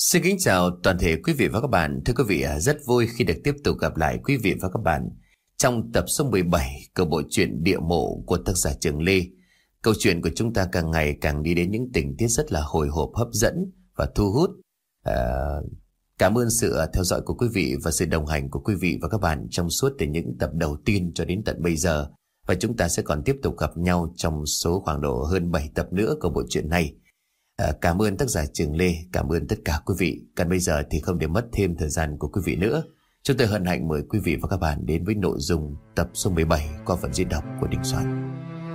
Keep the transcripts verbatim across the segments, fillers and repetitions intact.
Xin kính chào toàn thể quý vị và các bạn. Thưa quý vị, rất vui khi được tiếp tục gặp lại quý vị và các bạn trong tập số mười bảy của bộ truyện Địa Mộ của tác giả Trường Lê. Câu chuyện của chúng ta càng ngày càng đi đến những tình tiết rất là hồi hộp, hấp dẫn và thu hút. À, cảm ơn sự theo dõi của quý vị và sự đồng hành của quý vị và các bạn trong suốt từ những tập đầu tiên cho đến tận bây giờ. Và chúng ta sẽ còn tiếp tục gặp nhau trong số khoảng độ hơn bảy tập nữa của bộ truyện này. À, cảm ơn tác giả Trường Lê, cảm ơn tất cả quý vị. Còn bây giờ thì không để mất thêm thời gian của quý vị nữa, chúng tôi hân hạnh mời quý vị và các bạn đến với nội dung tập số mười bảy qua phần diễn đọc của Đình Soạn.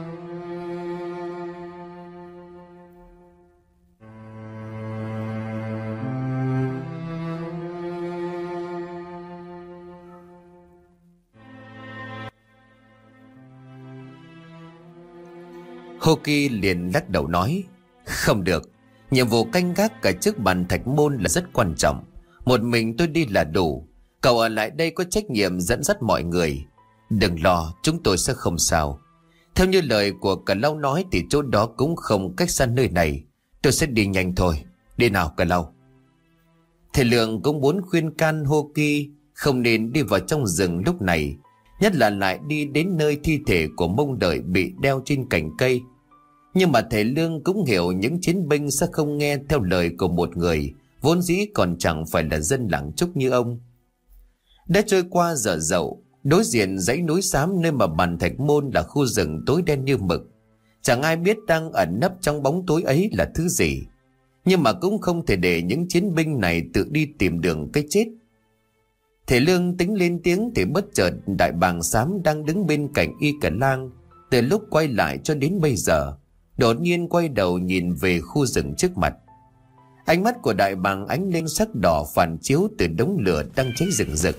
Hoki liền lắc đầu nói: Không được, nhiệm vụ canh gác cả trước bàn thạch môn là rất quan trọng. Một mình tôi đi là đủ. Cậu ở lại đây có trách nhiệm dẫn dắt mọi người. Đừng lo, chúng tôi sẽ không sao. Theo như lời của Cà Lau nói thì chỗ đó cũng không cách xa nơi này. Tôi sẽ đi nhanh thôi. Đi nào Cà Lau. Thầy Lượng cũng muốn khuyên can Hoki không nên đi vào trong rừng lúc này, nhất là lại đi đến nơi thi thể của Mông Đợi bị đeo trên cành cây. Nhưng mà thầy Lương cũng hiểu những chiến binh sẽ không nghe theo lời của một người vốn dĩ còn chẳng phải là dân làng Trúc như ông. Đã trôi qua giờ dậu, đối diện dãy núi xám nơi mà bàn thạch môn là khu rừng tối đen như mực. Chẳng ai biết đang ẩn nấp trong bóng tối ấy là thứ gì. Nhưng mà cũng không thể để những chiến binh này tự đi tìm đường cái chết. Thầy Lương tính lên tiếng thì bất chợt đại bàng xám đang đứng bên cạnh Y Cả Lang từ lúc quay lại cho đến bây giờ đột nhiên quay đầu nhìn về khu rừng trước mặt. Ánh mắt của đại bàng ánh lên sắc đỏ phản chiếu từ đống lửa đang cháy rừng rực.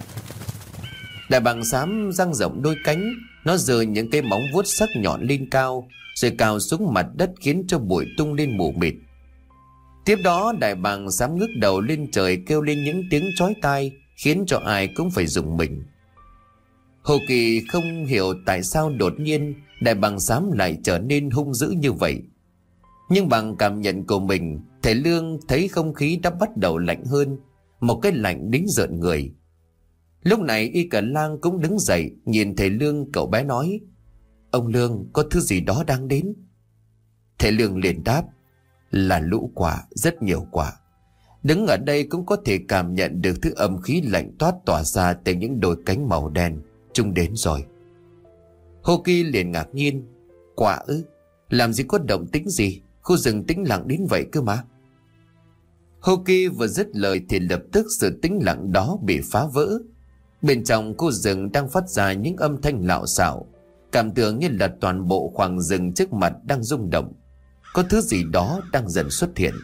Đại bàng xám dang rộng đôi cánh, nó giơ những cái móng vuốt sắc nhọn lên cao rồi cào xuống mặt đất khiến cho bụi tung lên mù mịt. Tiếp đó đại bàng xám ngước đầu lên trời kêu lên những tiếng chói tai khiến cho ai cũng phải rùng mình. Hồ Kỳ không hiểu tại sao đột nhiên đại bàng xám lại trở nên hung dữ như vậy. Nhưng bằng cảm nhận của mình, thầy Lương thấy không khí đã bắt đầu lạnh hơn, một cái lạnh đến rợn người. Lúc này Y Cả Lang cũng đứng dậy, nhìn thầy Lương, cậu bé nói: Ông Lương, có thứ gì đó đang đến. Thầy Lương liền đáp: Là lũ quả, rất nhiều quả. Đứng ở đây cũng có thể cảm nhận được thứ âm khí lạnh toát tỏa ra từ những đôi cánh màu đen. Chúng đến rồi. Hoki liền ngạc nhiên: Quả ư? Làm gì có động tĩnh gì? Khu rừng tĩnh lặng đến vậy cơ mà. Hoki vừa dứt lời thì lập tức sự tĩnh lặng đó bị phá vỡ. Bên trong khu rừng đang phát ra những âm thanh lạo xạo, cảm tưởng như là toàn bộ khoảng rừng trước mặt đang rung động. Có thứ gì đó đang dần xuất hiện.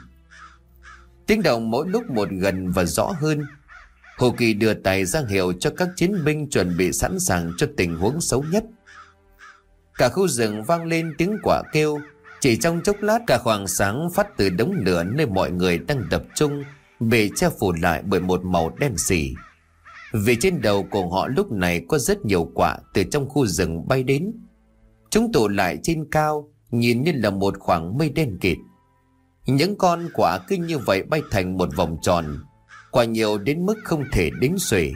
Tiếng động mỗi lúc một gần và rõ hơn. Hồ Kỳ đưa tay ra hiệu cho các chiến binh chuẩn bị sẵn sàng cho tình huống xấu nhất. Cả khu rừng vang lên tiếng quả kêu. Chỉ trong chốc lát cả khoảng sáng phát từ đống lửa nơi mọi người đang tập trung bị che phủ lại bởi một màu đen sì. Vì trên đầu của họ lúc này có rất nhiều quả từ trong khu rừng bay đến. Chúng tụ lại trên cao, nhìn như là một khoảng mây đen kịt. Những con quả cứ như vậy bay thành một vòng tròn, quả nhiều đến mức không thể đếm xuể.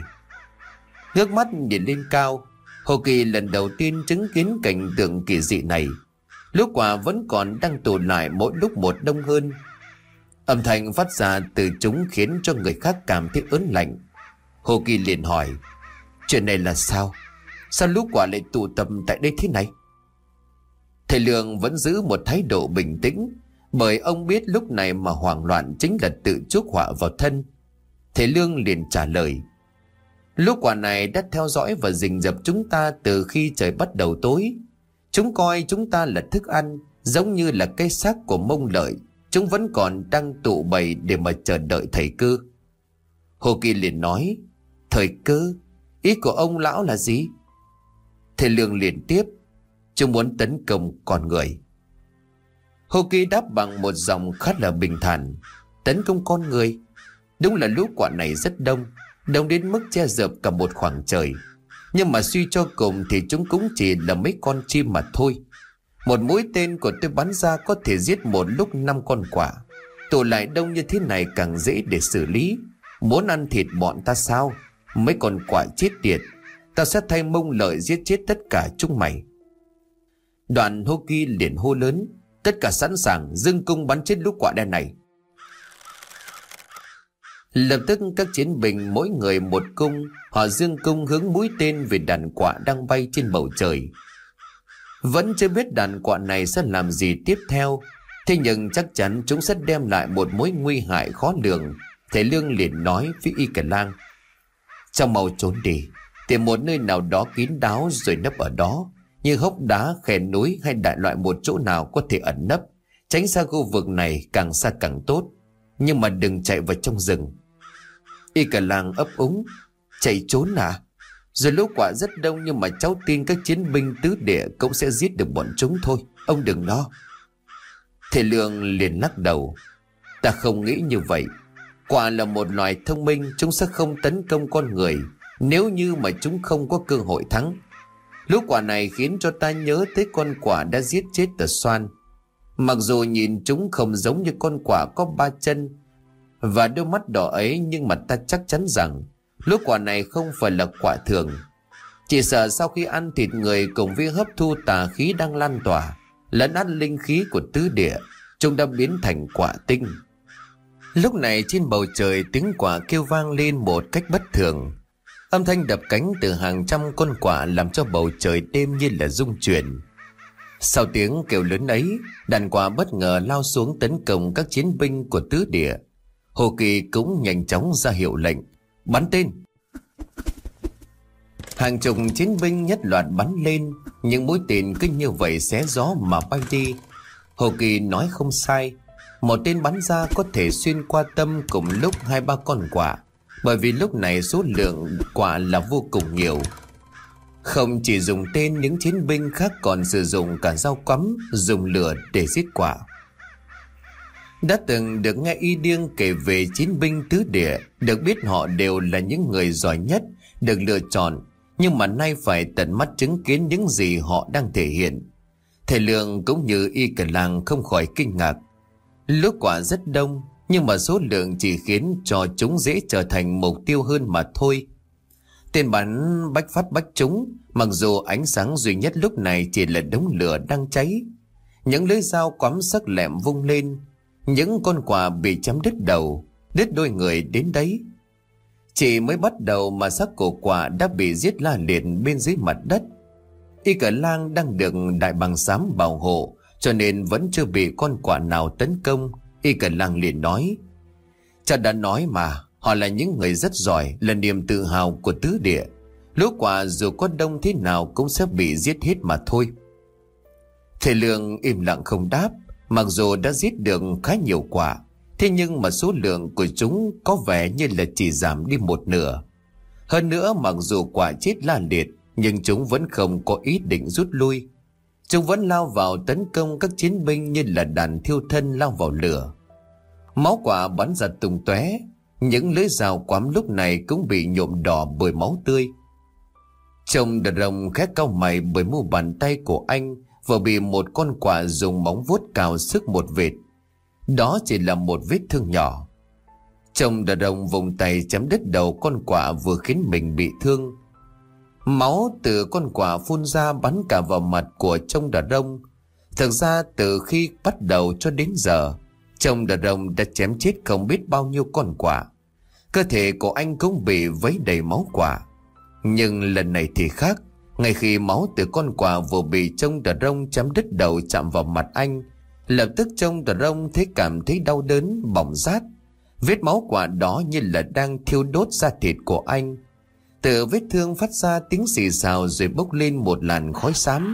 Ngước mắt nhìn lên cao, Hồ Kỳ lần đầu tiên chứng kiến cảnh tượng kỳ dị này. Lũ quả vẫn còn đang tụ lại mỗi lúc một đông hơn. Âm thanh phát ra từ chúng khiến cho người khác cảm thấy ớn lạnh. Hồ Kỳ liền hỏi: Chuyện này là sao? Sao lũ quả lại tụ tập tại đây thế này? Thầy Lương vẫn giữ một thái độ bình tĩnh, bởi ông biết lúc này mà hoảng loạn chính là tự chuốc họa vào thân. Thầy Lương liền trả lời: Lũ quả này đã theo dõi và rình rập chúng ta từ khi trời bắt đầu tối. Chúng coi chúng ta là thức ăn, giống như là cái xác của Mông Lợi. Chúng vẫn còn đang tụ bầy để mà chờ đợi thời cơ. Hồ Kỳ liền nói: Thời cơ? Ý của ông lão là gì? Thầy Lương liền tiếp: Chúng muốn tấn công con người. Hồ Kỳ đáp bằng một giọng khá là bình thản: Tấn công con người? Đúng là lũ quả này rất đông, đông đến mức che dợp cả một khoảng trời. Nhưng mà suy cho cùng thì chúng cũng chỉ là mấy con chim mà thôi. Một mũi tên của tôi bắn ra có thể giết một lúc năm con quả. Tụ lại đông như thế này càng dễ để xử lý. Muốn ăn thịt bọn ta sao? Mấy con quạ chết tiệt, tao sẽ thay Mông Lợi giết chết tất cả chúng mày. Đoàn Hô Kỳ liền hô lớn: tất cả sẵn sàng, dâng cung bắn chết lũ quạ đen này. Lập tức các chiến binh mỗi người một cung, họ dương cung hướng mũi tên về đàn quạ đang bay trên bầu trời. Vẫn chưa biết đàn quạ này sẽ làm gì tiếp theo, thế nhưng chắc chắn chúng sẽ đem lại một mối nguy hại khó lường. Thầy Lương liền nói với Y Cờ Lang: trong mau trốn đi, tìm một nơi nào đó kín đáo rồi nấp ở đó, như hốc đá, khe núi hay đại loại một chỗ nào có thể ẩn nấp, tránh xa khu vực này, càng xa càng tốt, nhưng mà đừng chạy vào trong rừng. Y Cờ Lang ấp úng: chạy trốn à? Rồi lũ quạ rất đông, nhưng mà cháu tin các chiến binh tứ địa cũng sẽ giết được bọn chúng thôi, ông đừng lo. Thầy Lương liền lắc đầu: ta không nghĩ như vậy. Quạ là một loài thông minh, chúng sẽ không tấn công con người nếu như mà chúng không có cơ hội thắng. Lũ quạ này khiến cho ta nhớ tới con quạ đã giết chết Tờ Xoan. Mặc dù nhìn chúng không giống như con quạ có ba chân và đôi mắt đỏ ấy, nhưng mà ta chắc chắn rằng lũ quạ này không phải là quạ thường. Chỉ sợ sau khi ăn thịt người cùng với hấp thu tà khí đang lan tỏa, lấn át linh khí của tứ địa, chúng đã biến thành quạ tinh. Lúc này trên bầu trời tiếng quạ kêu vang lên một cách bất thường. Âm thanh đập cánh từ hàng trăm con quạ làm cho bầu trời đêm như là rung chuyển. Sau tiếng kêu lớn ấy, đàn quạ bất ngờ lao xuống tấn công các chiến binh của tứ địa. Hồ Kỳ cũng nhanh chóng ra hiệu lệnh: bắn tên. Hàng chục chiến binh nhất loạt bắn lên, những mũi tên cứ như vậy xé gió mà bay đi. Hồ Kỳ nói không sai, một tên bắn ra có thể xuyên qua tâm cùng lúc hai ba con quạ, bởi vì lúc này số lượng quạ là vô cùng nhiều. Không chỉ dùng tên, những chiến binh khác còn sử dụng cả dao quắm, dùng lửa để giết quạ. Đã từng được nghe Y Điêng kể về chiến binh tứ địa, được biết họ đều là những người giỏi nhất, được lựa chọn, nhưng mà nay phải tận mắt chứng kiến những gì họ đang thể hiện. Thầy Lương cũng như Y Cờ Lang không khỏi kinh ngạc. Lũ quạ rất đông, nhưng mà số lượng chỉ khiến cho chúng dễ trở thành mục tiêu hơn mà thôi. Tên bắn bách phát bách trúng, mặc dù ánh sáng duy nhất lúc này chỉ là đống lửa đang cháy. Những lưỡi dao quắm sắc lẹm vung lên, những con quạ bị chém đứt đầu, đứt đôi người đến đấy. Chỉ mới bắt đầu mà xác của quạ đã bị giết la liệt bên dưới mặt đất. Y Cờ Lang đang được đại bàng xám bảo hộ, cho nên vẫn chưa bị con quạ nào tấn công. Y Cờ Lang liền nói: cha đã nói mà, họ là những người rất giỏi, là niềm tự hào của tứ địa. Lũ quạ dù có đông thế nào cũng sẽ bị giết hết mà thôi. Thầy Lương im lặng không đáp. Mặc dù đã giết được khá nhiều quạ, thế nhưng mà số lượng của chúng có vẻ như là chỉ giảm đi một nửa. Hơn nữa, mặc dù quạ chết la liệt, nhưng chúng vẫn không có ý định rút lui. Chúng vẫn lao vào tấn công các chiến binh như là đàn thiêu thân lao vào lửa. Máu quạ bắn ra tung tóe, những lưỡi dao quắm lúc này cũng bị nhuộm đỏ bởi máu tươi. Trông Đờ Rồng khẽ cau mày bởi mu bàn tay của anh vừa bị một con quạ dùng móng vuốt cào sức một vệt. Đó chỉ là một vết thương nhỏ. Trông Đờ Rồng vùng tay chém đứt đầu con quạ vừa khiến mình bị thương. Máu từ con quạ phun ra bắn cả vào mặt của trông Đờ Rồng. Thực ra từ khi bắt đầu cho đến giờ, trông Đờ Rồng đã chém chết không biết bao nhiêu con quạ. Cơ thể của anh cũng bị vấy đầy máu quạ. Nhưng lần này thì khác. Ngay khi máu từ con quạ vừa bị trông Đờ Rồng chém đứt đầu chạm vào mặt anh, lập tức trông Đờ Rồng thấy cảm thấy đau đớn, bỏng rát. Vết máu quạ đó như là đang thiêu đốt da thịt của anh. Từ vết thương phát ra tiếng xì xào rồi bốc lên một làn khói xám.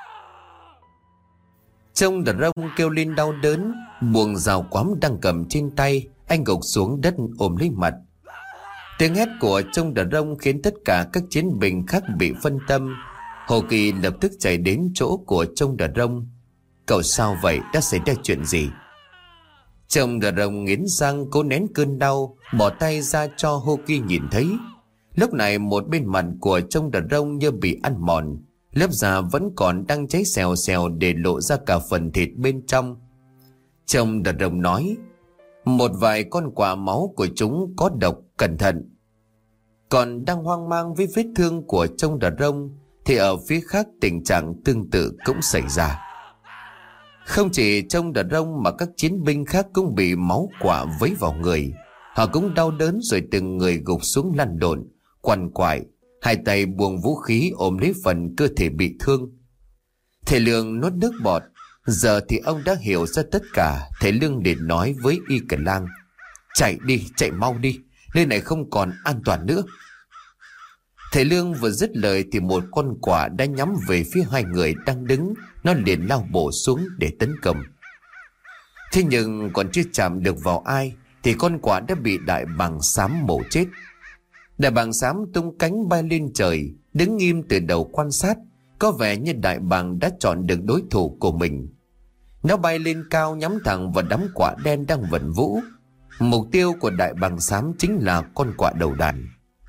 Trông Đờ Rồng kêu lên đau đớn, buông dao quắm đang cầm trên tay, anh gục xuống đất ôm lấy mặt. Tiếng hét của trông Đờ Rồng khiến tất cả các chiến binh khác bị phân tâm. Hồ Kỳ lập tức chạy đến chỗ của trông Đờ Rồng. Cậu sao vậy, đã xảy ra chuyện gì? Trông Đờ Rồng nghiến răng cố nén cơn đau, bỏ tay ra cho Hồ Kỳ nhìn thấy. Lúc này một bên mặt của trông Đờ Rồng như bị ăn mòn, lớp da vẫn còn đang cháy xèo xèo để lộ ra cả phần thịt bên trong. Trông Đờ Rồng nói: Một vài con quả máu của chúng có độc, cẩn thận. Còn đang hoang mang với vết thương của trông đà rông thì ở phía khác tình trạng tương tự cũng xảy ra. Không chỉ trông đà rông mà các chiến binh khác cũng bị máu quả vấy vào người. Họ cũng đau đớn rồi từng người gục xuống lăn lộn, quằn quại, hai tay buông vũ khí ôm lấy phần cơ thể bị thương. Thầy Lương nuốt nước bọt. Giờ thì ông đã hiểu ra tất cả. Thầy Lương liền nói với Y Cờ Lang: chạy đi, chạy mau đi, nơi này không còn an toàn nữa. Thầy Lương vừa dứt lời thì một con quạ đã nhắm về phía hai người đang đứng. Nó liền lao bổ xuống để tấn công. Thế nhưng còn chưa chạm được vào ai thì con quạ đã bị đại bàng xám mổ chết. Đại bàng xám tung cánh bay lên trời, đứng im từ đầu quan sát. Có vẻ như đại bàng đã chọn được đối thủ của mình. Nó bay lên cao nhắm thẳng vào đám quạ đen đang vần vũ. Mục tiêu của đại bàng xám chính là con quạ đầu đàn.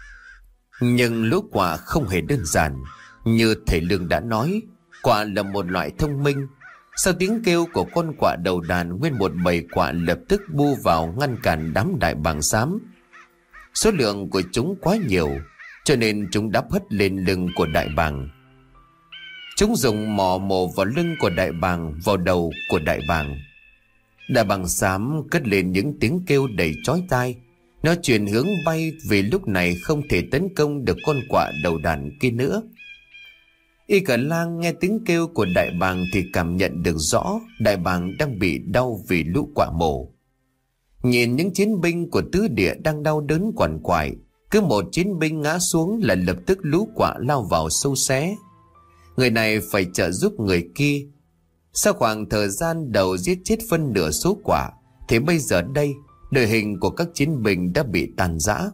Nhưng lũ quạ không hề đơn giản. Như thầy Lương đã nói, quạ là một loại thông minh. Sau tiếng kêu của con quạ đầu đàn, nguyên một bầy quạ lập tức bu vào ngăn cản đám đại bàng xám. Số lượng của chúng quá nhiều, cho nên chúng đáp hất lên lưng của đại bàng. Chúng dùng mỏ mổ vào lưng của đại bàng, vào đầu của đại bàng. Đại bàng xám cất lên những tiếng kêu đầy chói tai. Nó chuyển hướng bay vì lúc này không thể tấn công được con quạ đầu đàn kia nữa. Y Cờ Lang nghe tiếng kêu của đại bàng thì cảm nhận được rõ đại bàng đang bị đau vì lũ quạ mổ. Nhìn những chiến binh của tứ địa đang đau đớn quằn quại, cứ một chiến binh ngã xuống là lập tức lũ quạ lao vào sâu xé. Người này phải trợ giúp người kia. Sau khoảng thời gian đầu giết chết phân nửa số quạ thì bây giờ đây đội hình của các chiến binh đã bị tàn rã.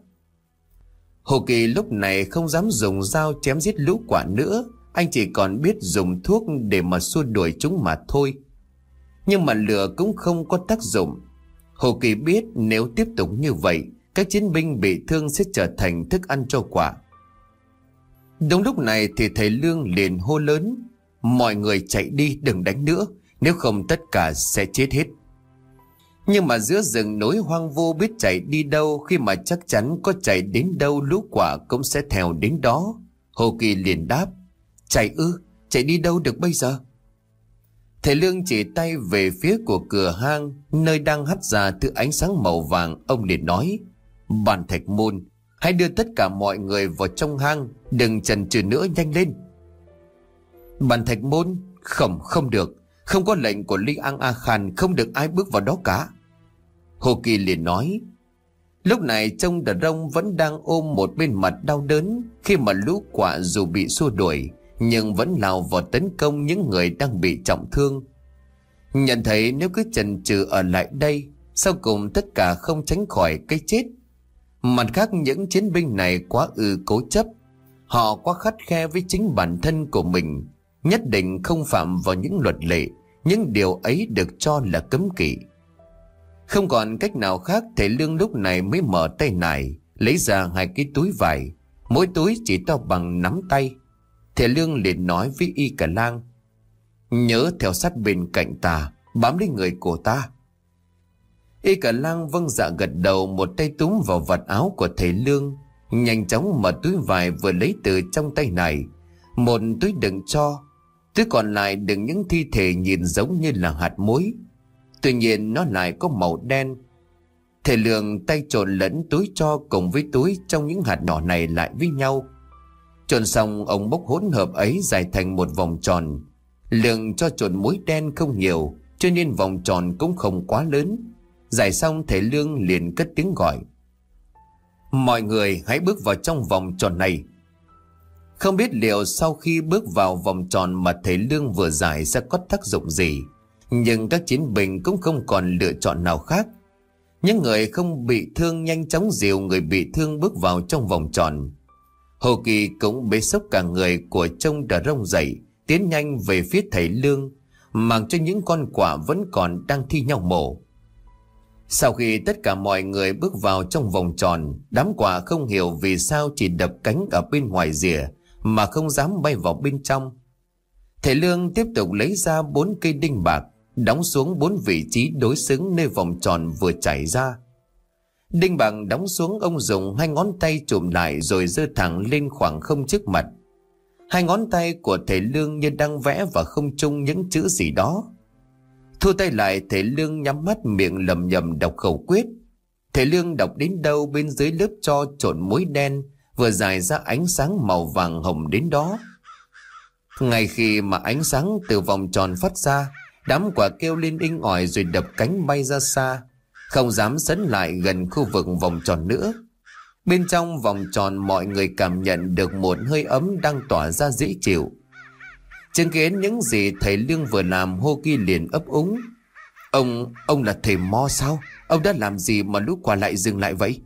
Hồ Kỳ lúc này không dám dùng dao chém giết lũ quạ nữa. Anh chỉ còn biết dùng thuốc để mà xua đuổi chúng mà thôi. Nhưng mà lửa cũng không có tác dụng. Hồ Kỳ biết nếu tiếp tục như vậy, các chiến binh bị thương sẽ trở thành thức ăn cho quạ. Đúng lúc này thì thầy Lương liền hô lớn: mọi người chạy đi, đừng đánh nữa, nếu không tất cả sẽ chết hết. Nhưng mà giữa rừng núi hoang vu biết chạy đi đâu, khi mà chắc chắn có chạy đến đâu lũ quạ cũng sẽ theo đến đó. Hồ Kỳ liền đáp: chạy ư? Chạy đi đâu được bây giờ? Thầy Lương chỉ tay về phía của cửa hang, nơi đang hắt ra thứ ánh sáng màu vàng. Ông liền nói: Bàn Thạch Môn, hãy đưa tất cả mọi người vào trong hang, đừng chần chừ nữa, nhanh lên. Bàn Thạch Môn? Không, không được. Không có lệnh của Li Ang A Khan, không được ai bước vào đó cả. Hồ Kỳ liền nói. Lúc này trông Đờ Rông vẫn đang ôm một bên mặt đau đớn, khi mà lũ quạ dù bị xua đuổi nhưng vẫn lao vào tấn công những người đang bị trọng thương. Nhận thấy nếu cứ chần chừ ở lại đây, sau cùng tất cả không tránh khỏi cái chết. Mặt khác, những chiến binh này quá ư cố chấp. Họ quá khắt khe với chính bản thân của mình, nhất định không phạm vào những luật lệ. Những điều ấy được cho là cấm kỵ. Không còn cách nào khác, thầy Lương lúc này mới mở tay nải, lấy ra hai cái túi vải, mỗi túi chỉ to bằng nắm tay. Thầy Lương liền nói với Y Cả Lang: Nhớ theo sát bên cạnh ta, bám lấy người của ta. Y Cả Lang vâng dạ gật đầu, một tay túm vào vạt áo của thầy Lương, nhanh chóng mở túi vải vừa lấy từ trong tay này. Một túi đựng tro, túi còn lại đựng những thi thể nhìn giống như là hạt muối, tuy nhiên nó lại có màu đen. Thầy Lương tay trộn lẫn túi tro cùng với túi trong những hạt nhỏ này lại với nhau. Trộn xong, ông bốc hỗn hợp ấy dài thành một vòng tròn. Lượng cho trộn muối đen không nhiều, cho nên vòng tròn cũng không quá lớn. Giải xong, thầy Lương liền cất tiếng gọi: Mọi người hãy bước vào trong vòng tròn này. Không biết liệu sau khi bước vào vòng tròn mà thầy Lương vừa giải sẽ có tác dụng gì, nhưng các chiến binh cũng không còn lựa chọn nào khác. Những người không bị thương nhanh chóng dìu người bị thương bước vào trong vòng tròn. Hồ Kỳ cũng bế xốc cả người của trông Đờ Rông dậy, tiến nhanh về phía thầy Lương, mặc cho những con quạ vẫn còn đang thi nhau mổ. Sau khi tất cả mọi người bước vào trong vòng tròn, đám quạ không hiểu vì sao chỉ đập cánh ở bên ngoài rìa mà không dám bay vào bên trong. Thầy Lương tiếp tục lấy ra bốn cây đinh bạc, đóng xuống bốn vị trí đối xứng nơi vòng tròn vừa chảy ra. Đinh bằng đóng xuống, ông dùng hai ngón tay chụm lại rồi giơ thẳng lên khoảng không trước mặt. Hai ngón tay của thầy Lương như đang vẽ vào không trung những chữ gì đó. Thu tay lại, thầy Lương nhắm mắt miệng lầm nhầm đọc khẩu quyết. Thầy Lương đọc đến đâu bên dưới lớp tro trộn muối đen vừa dài ra ánh sáng màu vàng hồng đến đó. Ngay khi mà ánh sáng từ vòng tròn phát ra, đám quả kêu lên inh ỏi rồi đập cánh bay ra xa, không dám sấn lại gần khu vực vòng tròn nữa. Bên trong vòng tròn mọi người cảm nhận được một hơi ấm đang tỏa ra dễ chịu. Chứng kiến những gì thầy Lương vừa làm, Hô Kỳ liền ấp úng. Ông, ông là thầy Mo sao? Ông đã làm gì mà lũ quả lại dừng lại vậy?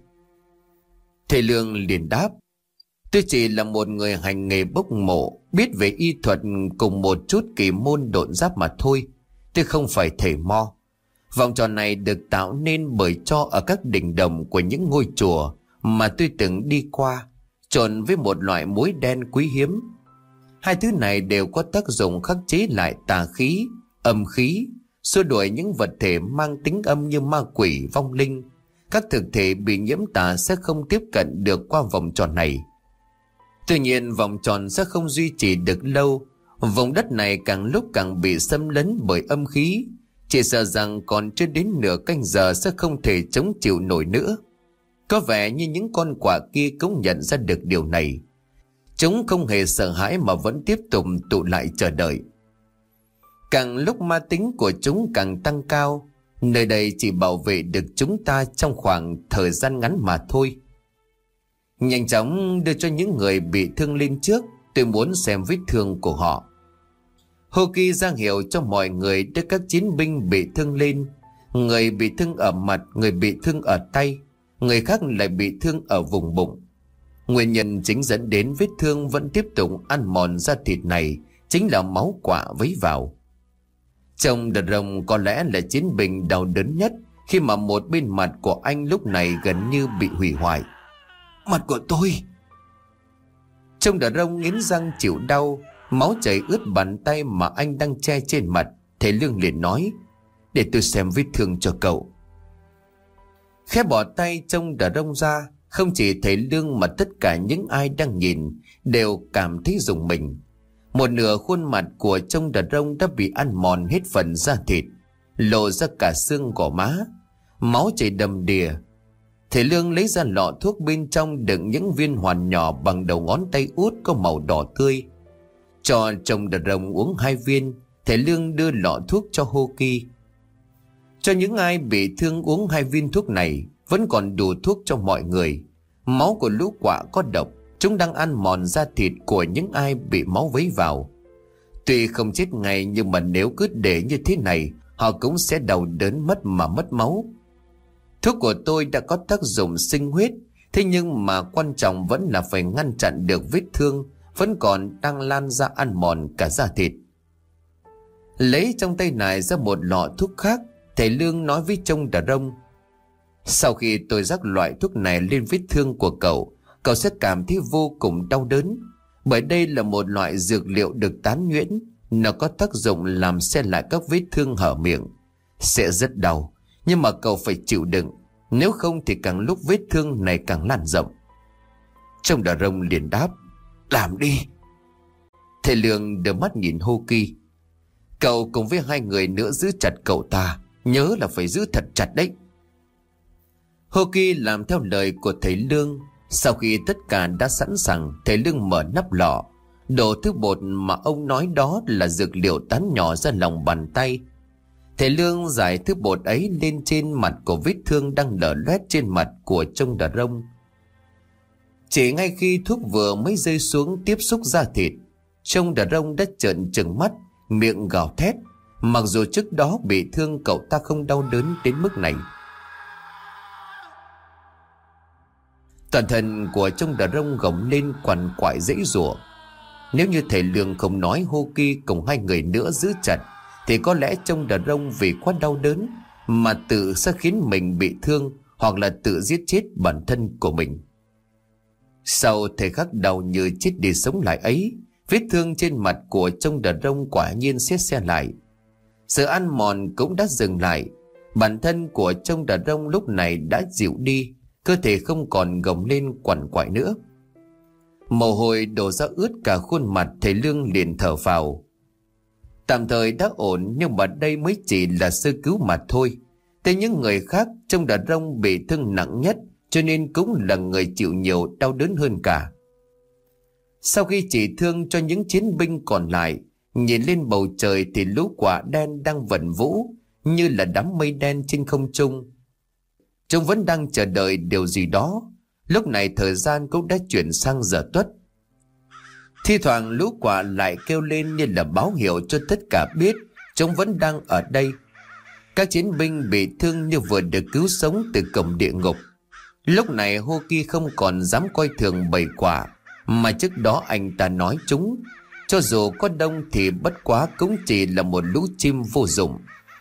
Thầy Lương liền đáp. Tôi chỉ là một người hành nghề bốc mộ, biết về y thuật cùng một chút kỳ môn độn giáp mà thôi. Tôi không phải thầy Mo. Vòng tròn này được tạo nên bởi tro ở các đỉnh đồng của những ngôi chùa mà tôi từng đi qua, trộn với một loại muối đen quý hiếm. Hai thứ này đều có tác dụng khắc chế lại tà khí, âm khí, xua đuổi những vật thể mang tính âm như ma quỷ, vong linh. Các thực thể bị nhiễm tà sẽ không tiếp cận được qua vòng tròn này. Tuy nhiên vòng tròn sẽ không duy trì được lâu. Vùng đất này càng lúc càng bị xâm lấn bởi âm khí. Chỉ sợ rằng còn chưa đến nửa canh giờ sẽ không thể chống chịu nổi nữa. Có vẻ như những con quạ kia cũng nhận ra được điều này. Chúng không hề sợ hãi mà vẫn tiếp tục tụ lại chờ đợi. Càng lúc ma tính của chúng càng tăng cao. Nơi đây chỉ bảo vệ được chúng ta trong khoảng thời gian ngắn mà thôi. Nhanh chóng đưa cho những người bị thương lên trước. Tôi muốn xem vết thương của họ. Hô Kỳ ra hiệu cho mọi người đưa các chiến binh bị thương lên. Người bị thương ở mặt, người bị thương ở tay, người khác lại bị thương ở vùng bụng. Nguyên nhân chính dẫn đến vết thương vẫn tiếp tục ăn mòn da thịt này chính là máu quạ vấy vào. Trong đợt rồng có lẽ là chiến binh đau đớn nhất khi mà một bên mặt của anh lúc này gần như bị hủy hoại. Mặt của tôi! Trong đợt rồng nghiến răng chịu đau, máu chảy ướt bàn tay mà anh đang che trên mặt. Thầy Lương liền nói, để tôi xem vết thương cho cậu. Khẽ bỏ tay trong đợt rông ra, không chỉ thầy Lương mà tất cả những ai đang nhìn đều cảm thấy rùng mình. Một nửa khuôn mặt của trong đợt rông đã bị ăn mòn hết phần da thịt, lộ ra cả xương gò má, máu chảy đầm đìa. Thầy Lương lấy ra lọ thuốc bên trong đựng những viên hoàn nhỏ bằng đầu ngón tay út có màu đỏ tươi. Cho trong đợt rông uống hai viên. Thầy Lương đưa lọ thuốc cho Hô Kỳ. Cho những ai bị thương uống hai viên thuốc này, vẫn còn đủ thuốc cho mọi người. Máu của lũ quạ có độc, chúng đang ăn mòn da thịt của những ai bị máu vấy vào. Tuy không chết ngay, nhưng mà nếu cứ để như thế này, họ cũng sẽ đau đớn mất mà mất máu. Thuốc của tôi đã có tác dụng sinh huyết, thế nhưng mà quan trọng vẫn là phải ngăn chặn được vết thương vẫn còn đang lan ra ăn mòn cả da thịt. Lấy trong tay này ra một lọ thuốc khác, thầy Lương nói với trông đà rông, sau khi tôi rắc loại thuốc này lên vết thương của cậu, cậu sẽ cảm thấy vô cùng đau đớn. Bởi đây là một loại dược liệu được tán nhuyễn, nó có tác dụng làm xe lại các vết thương hở miệng. Sẽ rất đau, nhưng mà cậu phải chịu đựng, nếu không thì càng lúc vết thương này càng lan rộng. Trông đà rông liền đáp, làm đi. Thầy Lương đưa mắt nhìn Hô Kỳ, cậu cùng với hai người nữa giữ chặt cậu ta, nhớ là phải giữ thật chặt đấy. Hô Kỳ làm theo lời của thầy Lương. Sau khi tất cả đã sẵn sàng, thầy Lương mở nắp lọ, đổ thứ bột mà ông nói đó là dược liệu tán nhỏ ra lòng bàn tay. Thầy Lương rải thứ bột ấy lên trên mặt của vết thương đang lở loét trên mặt của trông đà rông. Chỉ ngay khi thuốc vừa mới rơi xuống tiếp xúc da thịt, trông đà rông đã trợn trừng mắt, miệng gào thét. Mặc dù trước đó bị thương, cậu ta không đau đớn đến mức này. Toàn thân của trông đà rông gồng lên quằn quại dãy giụa. Nếu như thầy Lương không nói Hô Kỳ cùng hai người nữa giữ chặt, thì có lẽ trông đà rông vì quá đau đớn mà tự sẽ khiến mình bị thương, hoặc là tự giết chết bản thân của mình. Sau thời khắc đau như chết đi sống lại ấy, vết thương trên mặt của trông đà rông quả nhiên xét xe lại. Sự ăn mòn cũng đã dừng lại. Bản thân của trông đàn rông lúc này đã dịu đi, cơ thể không còn gồng lên quằn quại nữa. Mồ hôi đổ ra ướt cả khuôn mặt, thầy Lương liền thở phào. Tạm thời đã ổn, nhưng mà đây mới chỉ là sơ cứu mà thôi. Thế những người khác trong đàn rông bị thương nặng nhất, cho nên cũng là người chịu nhiều đau đớn hơn cả. Sau khi chỉ thương cho những chiến binh còn lại, nhìn lên bầu trời thì lũ quả đen đang vần vũ như là đám mây đen trên không trung. Chúng vẫn đang chờ đợi điều gì đó. Lúc này thời gian cũng đã chuyển sang giờ tuất. Thi thoảng lũ quả lại kêu lên như là báo hiệu cho tất cả biết chúng vẫn đang ở đây. Các chiến binh bị thương như vừa được cứu sống từ cổng địa ngục. Lúc này Hô Kỳ không còn dám coi thường bầy quả, mà trước đó anh ta nói chúng, cho dù có đông thì bất quá cũng chỉ là một lũ chim vô dụng.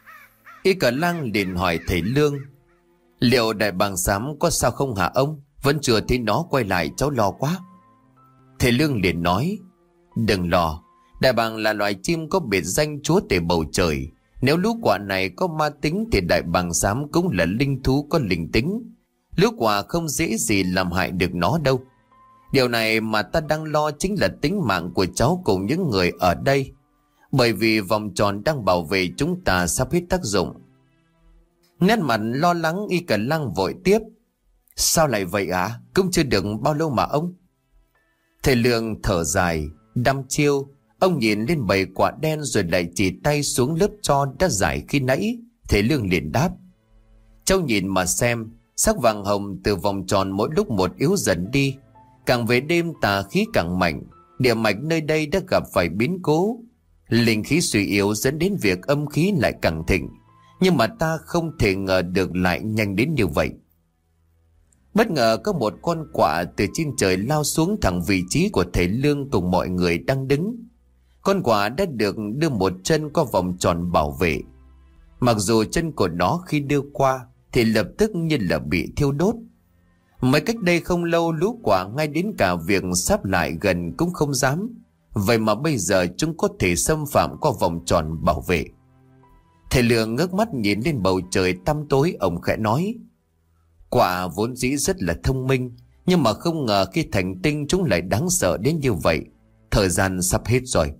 Y Cả Lang liền hỏi thầy Lương: liệu đại bàng xám có sao không hả ông? Vẫn chưa thấy nó quay lại, cháu lo quá. Thầy Lương liền nói: đừng lo, đại bàng là loài chim có biệt danh chúa tể bầu trời. Nếu lũ quả này có ma tính thì đại bàng xám cũng là linh thú có linh tính. Lũ quả không dễ gì làm hại được nó đâu. Điều này mà ta đang lo chính là tính mạng của cháu cùng những người ở đây, bởi vì vòng tròn đang bảo vệ chúng ta sắp hết tác dụng. Nét mặt lo lắng Y Cả Lang vội tiếp: sao lại vậy ạ? À? Cũng chưa được bao lâu mà ông. Thầy Lương thở dài đăm chiêu. Ông nhìn lên bầy quả đen rồi lại chỉ tay xuống lớp tro đã giải khi nãy. Thầy Lương liền đáp: cháu nhìn mà xem, sắc vàng hồng từ vòng tròn mỗi lúc một yếu dần đi. Càng về đêm tà khí càng mạnh, địa mạch nơi đây đã gặp phải biến cố. Linh khí suy yếu dẫn đến việc âm khí lại càng thịnh, nhưng mà ta không thể ngờ được lại nhanh đến như vậy. Bất ngờ có một con quạ từ trên trời lao xuống thẳng vị trí của thầy Lương cùng mọi người đang đứng. Con quạ đã được đưa một chân qua vòng tròn bảo vệ. Mặc dù chân của nó khi đưa qua thì lập tức như là bị thiêu đốt. Mới cách đây không lâu lũ quả ngay đến cả việc sắp lại gần cũng không dám. Vậy mà bây giờ chúng có thể xâm phạm qua vòng tròn bảo vệ. Thầy Lương ngước mắt nhìn lên bầu trời tăm tối, ông khẽ nói: quả vốn dĩ rất là thông minh, nhưng mà không ngờ khi thành tinh chúng lại đáng sợ đến như vậy. Thời gian sắp hết rồi.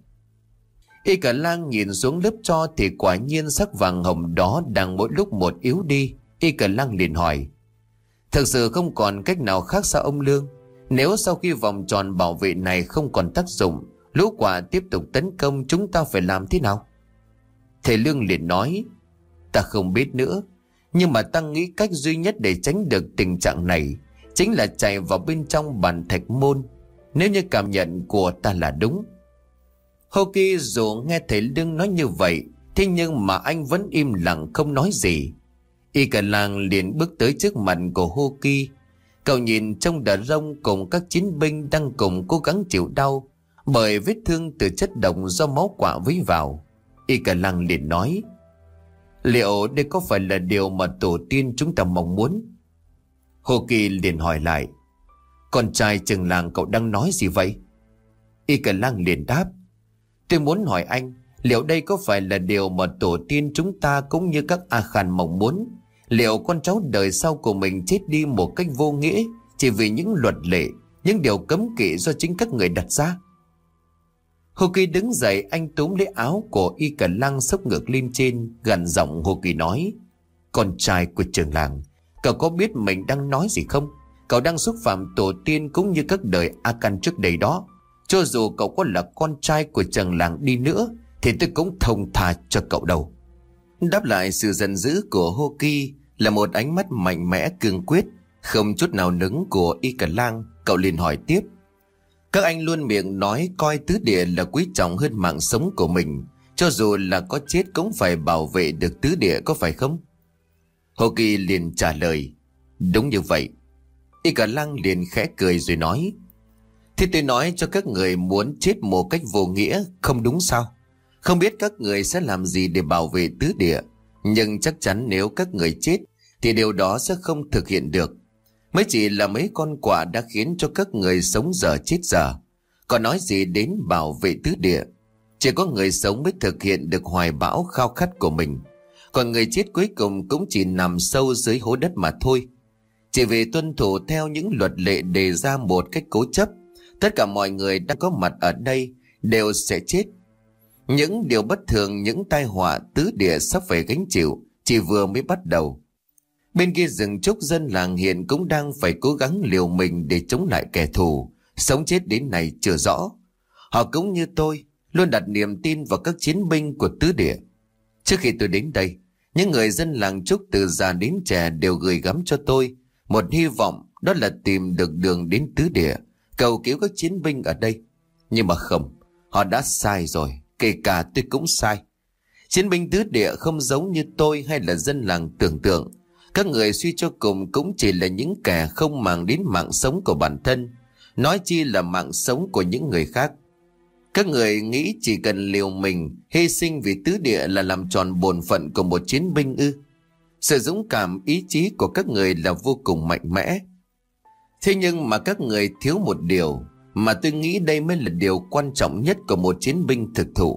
Y Cả Lang nhìn xuống lớp tro thì quả nhiên sắc vàng hồng đó đang mỗi lúc một yếu đi. Y Cả Lang liền hỏi: thực sự không còn cách nào khác sao ông Lương? Nếu sau khi vòng tròn bảo vệ này không còn tác dụng, lũ quả tiếp tục tấn công, chúng ta phải làm thế nào? Thầy Lương liền nói: ta không biết nữa, nhưng mà ta nghĩ cách duy nhất để tránh được tình trạng này chính là chạy vào bên trong bàn thạch môn, nếu như cảm nhận của ta là đúng. Hô Kỳ dù nghe thầy Lương nói như vậy, thế nhưng mà anh vẫn im lặng không nói gì. Y Cả Lang liền bước tới trước mặt của Hô Kỳ. Cậu nhìn trong đàn rông cùng các chiến binh đang cùng cố gắng chịu đau bởi vết thương từ chất độc do máu quạ vấy vào. Y Cả Lang liền nói: liệu đây có phải là điều mà tổ tiên chúng ta mong muốn? Hô Kỳ liền hỏi lại: con trai trường làng cậu đang nói gì vậy? Y Cả Lang liền đáp: tôi muốn hỏi anh, liệu đây có phải là điều mà tổ tiên chúng ta cũng như các A Khan mong muốn? Liệu con cháu đời sau của mình chết đi một cách vô nghĩa chỉ vì những luật lệ, những điều cấm kỵ do chính các người đặt ra? Hồ Kỳ đứng dậy, anh túm lấy áo của Y Cả Lang xốc ngược lên trên, gằn giọng Hồ Kỳ nói: con trai của trường làng, cậu có biết mình đang nói gì không? Cậu đang xúc phạm tổ tiên cũng như các đời A Khan trước đây đó. Cho dù cậu có là con trai của trường làng đi nữa thì tôi cũng thông tha cho cậu đâu. Đáp lại sự giận dữ của Hồ Kỳ là một ánh mắt mạnh mẽ cương quyết, không chút nào nứng của Y Cả Lang. Cậu liền hỏi tiếp: các anh luôn miệng nói coi tứ địa là quý trọng hơn mạng sống của mình, cho dù là có chết cũng phải bảo vệ được tứ địa, có phải không? Hồ Kỳ liền trả lời: đúng như vậy. Y Cả Lang liền khẽ cười rồi nói: thế tôi nói cho các người muốn chết một cách vô nghĩa không đúng sao? Không biết các người sẽ làm gì để bảo vệ tứ địa, nhưng chắc chắn nếu các người chết thì điều đó sẽ không thực hiện được. Mới chỉ là mấy con quạ đã khiến cho các người sống dở chết dở, còn nói gì đến bảo vệ tứ địa. Chỉ có người sống mới thực hiện được hoài bão khao khát của mình. Còn người chết cuối cùng cũng chỉ nằm sâu dưới hố đất mà thôi. Chỉ vì tuân thủ theo những luật lệ đề ra một cách cố chấp, tất cả mọi người đang có mặt ở đây đều sẽ chết. Những điều bất thường, những tai họa tứ địa sắp phải gánh chịu chỉ vừa mới bắt đầu. Bên kia rừng trúc, dân làng hiện cũng đang phải cố gắng liều mình để chống lại kẻ thù. Sống chết đến này chưa rõ. Họ cũng như tôi, luôn đặt niềm tin vào các chiến binh của tứ địa. Trước khi tôi đến đây, những người dân làng trúc từ già đến trẻ đều gửi gắm cho tôi một hy vọng, đó là tìm được đường đến tứ địa, cầu cứu các chiến binh ở đây. Nhưng mà không, họ đã sai rồi, kể cả tôi cũng sai. Chiến binh tứ địa không giống như tôi hay là dân làng tưởng tượng. Các người suy cho cùng cũng chỉ là những kẻ không màng đến mạng sống của bản thân, nói chi là mạng sống của những người khác. Các người nghĩ chỉ cần liều mình, hy sinh vì tứ địa là làm tròn bổn phận của một chiến binh ư? Sự dũng cảm, ý chí của các người là vô cùng mạnh mẽ. Thế nhưng mà các người thiếu một điều, mà tôi nghĩ đây mới là điều quan trọng nhất của một chiến binh thực thụ.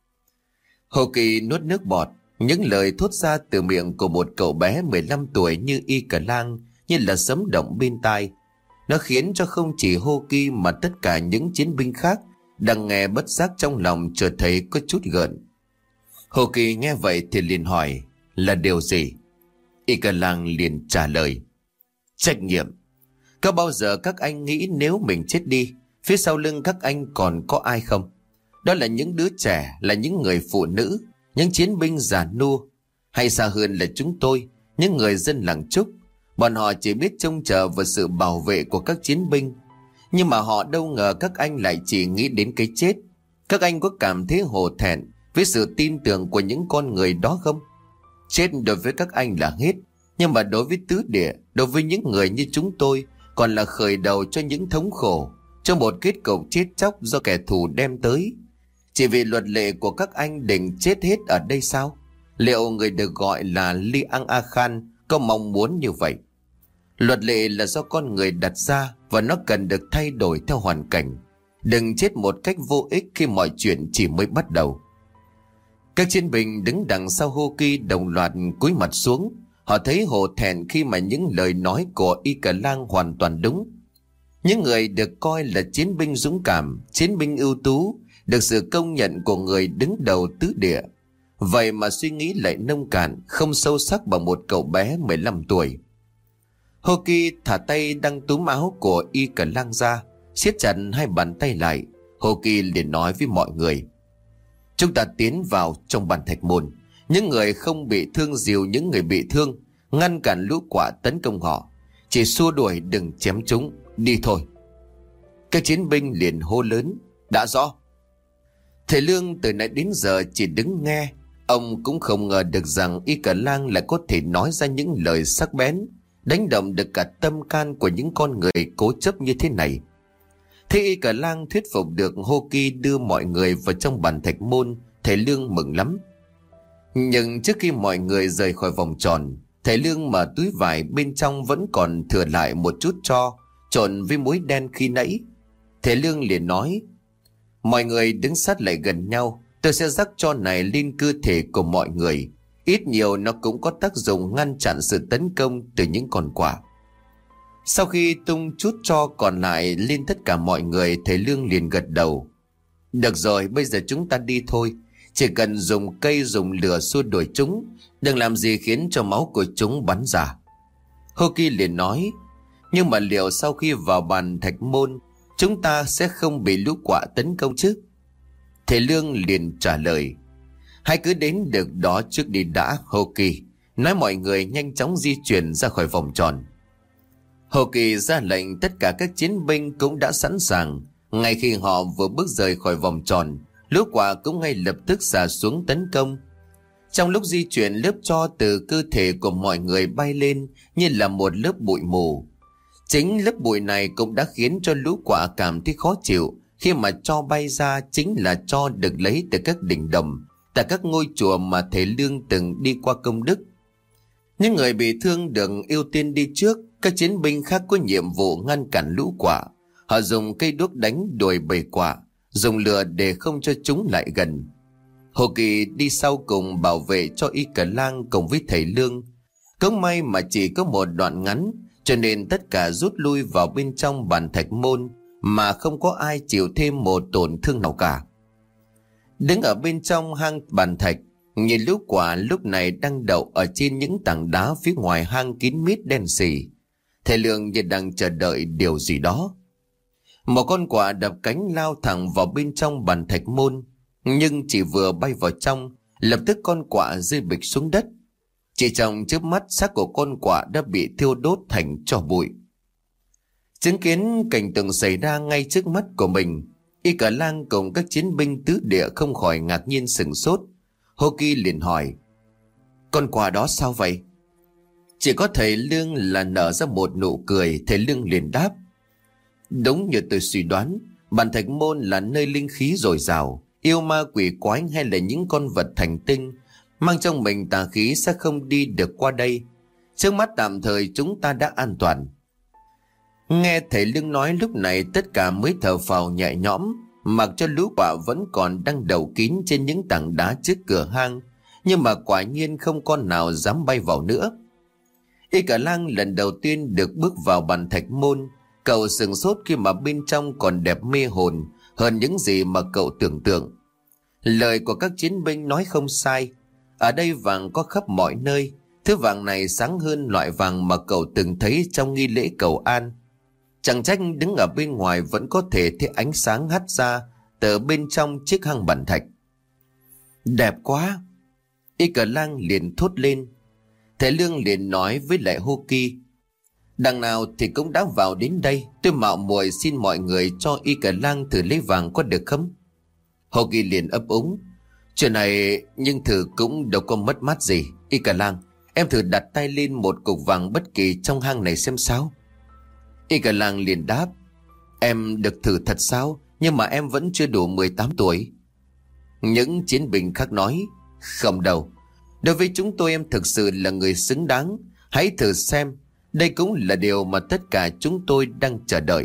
Hồ Kỳ nuốt nước bọt. Những lời thốt ra từ miệng của một cậu bé mười lăm tuổi như Y Cờ Lang như là sấm động bên tai. Nó khiến cho không chỉ Hồ Kỳ mà tất cả những chiến binh khác đang nghe bất giác trong lòng chợt thấy có chút gợn. Hồ Kỳ nghe vậy thì liền hỏi là điều gì? Y Cờ Lang liền trả lời: trách nhiệm. Có bao giờ các anh nghĩ nếu mình chết đi, phía sau lưng các anh còn có ai không? Đó là những đứa trẻ, là những người phụ nữ, những chiến binh già nua, hay xa hơn là chúng tôi, những người dân làng trúc. Bọn họ chỉ biết trông chờ vào sự bảo vệ của các chiến binh, nhưng mà họ đâu ngờ các anh lại chỉ nghĩ đến cái chết. Các anh có cảm thấy hổ thẹn với sự tin tưởng của những con người đó không? Chết đối với các anh là hết, nhưng mà đối với tứ địa, đối với những người như chúng tôi, còn là khởi đầu cho những thống khổ, cho một kết cục chết chóc do kẻ thù đem tới. Chỉ vì luật lệ của các anh định chết hết ở đây sao? Liệu người được gọi là Li Ang A Khan có mong muốn như vậy? Luật lệ là do con người đặt ra và nó cần được thay đổi theo hoàn cảnh. Đừng chết một cách vô ích khi mọi chuyện chỉ mới bắt đầu. Các chiến binh đứng đằng sau Hồ Kỳ đồng loạt cúi mặt xuống. Họ thấy hổ thẹn khi mà những lời nói của Y Cờ Lang hoàn toàn đúng. Những người được coi là chiến binh dũng cảm, chiến binh ưu tú, được sự công nhận của người đứng đầu tứ địa. Vậy mà suy nghĩ lại nông cạn, không sâu sắc bằng một cậu bé mười lăm tuổi. Hồ Kỳ thả tay đang túm áo của Y Cờ Lang ra, siết chặt hai bàn tay lại. Hồ Kỳ liền nói với mọi người: chúng ta tiến vào trong bàn thạch môn. Những người không bị thương dìu những người bị thương, ngăn cản lũ quạ tấn công họ, chỉ xua đuổi đừng chém chúng. Đi thôi. Các chiến binh liền hô lớn: đã rõ. Thầy Lương từ nãy đến giờ chỉ đứng nghe. Ông cũng không ngờ được rằng Y Cờ Lang lại có thể nói ra những lời sắc bén, đánh động được cả tâm can của những con người cố chấp như thế này. Thế Y Cờ Lang thuyết phục được Hồ Kỳ đưa mọi người vào trong bàn thạch môn, thầy Lương mừng lắm. Nhưng trước khi mọi người rời khỏi vòng tròn, thầy Lương mở túi vải, bên trong vẫn còn thừa lại một chút tro trộn với muối đen khi nãy. Thầy Lương liền nói: mọi người đứng sát lại gần nhau, tôi sẽ rắc tro này lên cơ thể của mọi người. Ít nhiều nó cũng có tác dụng ngăn chặn sự tấn công từ những con quạ. Sau khi tung chút tro còn lại lên tất cả mọi người, thầy Lương liền gật đầu: được rồi, bây giờ chúng ta đi thôi. Chỉ cần dùng cây dùng lửa xua đuổi chúng, đừng làm gì khiến cho máu của chúng bắn ra. Hồ Kỳ liền nói: nhưng mà liệu sau khi vào bàn thạch môn, chúng ta sẽ không bị lũ quạ tấn công chứ? Thầy Lương liền trả lời: hãy cứ đến được đó trước đi đã, Hồ Kỳ. Nói mọi người nhanh chóng di chuyển ra khỏi vòng tròn. Hồ Kỳ ra lệnh, tất cả các chiến binh cũng đã sẵn sàng. Ngay khi họ vừa bước rời khỏi vòng tròn, lũ quạ cũng ngay lập tức xả xuống tấn công. Trong lúc di chuyển, lớp tro từ cơ thể của mọi người bay lên như là một lớp bụi mù. Chính lớp bụi này cũng đã khiến cho lũ quạ cảm thấy khó chịu, khi mà tro bay ra chính là tro được lấy từ các đỉnh đồng, tại các ngôi chùa mà thầy Lương từng đi qua công đức. Những người bị thương được ưu tiên đi trước, các chiến binh khác có nhiệm vụ ngăn cản lũ quạ. Họ dùng cây đuốc đánh đuổi bầy quạ, dùng lửa để không cho chúng lại gần. Hồ Kỳ đi sau cùng bảo vệ cho Y Cả Lang cùng với thầy Lương. Cũng may mà chỉ có một đoạn ngắn, cho nên tất cả rút lui vào bên trong bàn thạch môn mà không có ai chịu thêm một tổn thương nào cả. Đứng ở bên trong hang bàn thạch, nhìn lũ quạ lúc này đang đậu ở trên những tảng đá phía ngoài hang kín mít đen sì. Thầy Lương như đang chờ đợi điều gì đó. Một con quạ đập cánh lao thẳng vào bên trong bàn thạch môn, nhưng chỉ vừa bay vào trong, lập tức con quạ rơi bịch xuống đất. Chỉ trong chớp mắt, xác của con quạ đã bị thiêu đốt thành tro bụi. Chứng kiến cảnh tượng xảy ra ngay trước mắt của mình, Y Cả Lang cùng các chiến binh tứ địa không khỏi ngạc nhiên sửng sốt. Hồ Kỳ liền hỏi: con quạ đó sao vậy? Chỉ có thầy Lương là nở ra một nụ cười. Thầy Lương liền đáp: đúng như tôi suy đoán, bàn thạch môn là nơi linh khí dồi dào, yêu ma quỷ quái hay là những con vật thành tinh mang trong mình tà khí sẽ không đi được qua đây. Trước mắt tạm thời chúng ta đã an toàn. Nghe thầy Lương nói, lúc này tất cả mới thở phào nhẹ nhõm, mặc cho lũ quạ vẫn còn đang đậu kín trên những tảng đá trước cửa hang, nhưng mà quả nhiên không con nào dám bay vào nữa. Y Cả Lang lần đầu tiên được bước vào bàn thạch môn. Cậu sửng sốt khi mà bên trong còn đẹp mê hồn hơn những gì mà cậu tưởng tượng. Lời của các chiến binh nói không sai, ở đây vàng có khắp mọi nơi. Thứ vàng này sáng hơn loại vàng mà cậu từng thấy trong nghi lễ cầu an. Chẳng trách đứng ở bên ngoài vẫn có thể thấy ánh sáng hắt ra từ bên trong chiếc hang bàn thạch. Đẹp quá! Y Cả Lang liền thốt lên. Thầy Lương liền nói với lại Hồ Kỳ: đằng nào thì cũng đã vào đến đây, tôi mạo muội xin mọi người cho Y Cả Lang thử lấy vàng có được không? Hồ Kỳ liền ấp úng: chuyện này nhưng thử cũng đâu có mất mát gì. Y Cả Lang, em thử đặt tay lên một cục vàng bất kỳ trong hang này xem sao. Y Cả Lang liền đáp: em được thử thật sao? Nhưng mà em vẫn chưa đủ mười tám tuổi. Những chiến binh khác nói: không đâu, đối với chúng tôi em thực sự là người xứng đáng. Hãy thử xem, đây cũng là điều mà tất cả chúng tôi đang chờ đợi.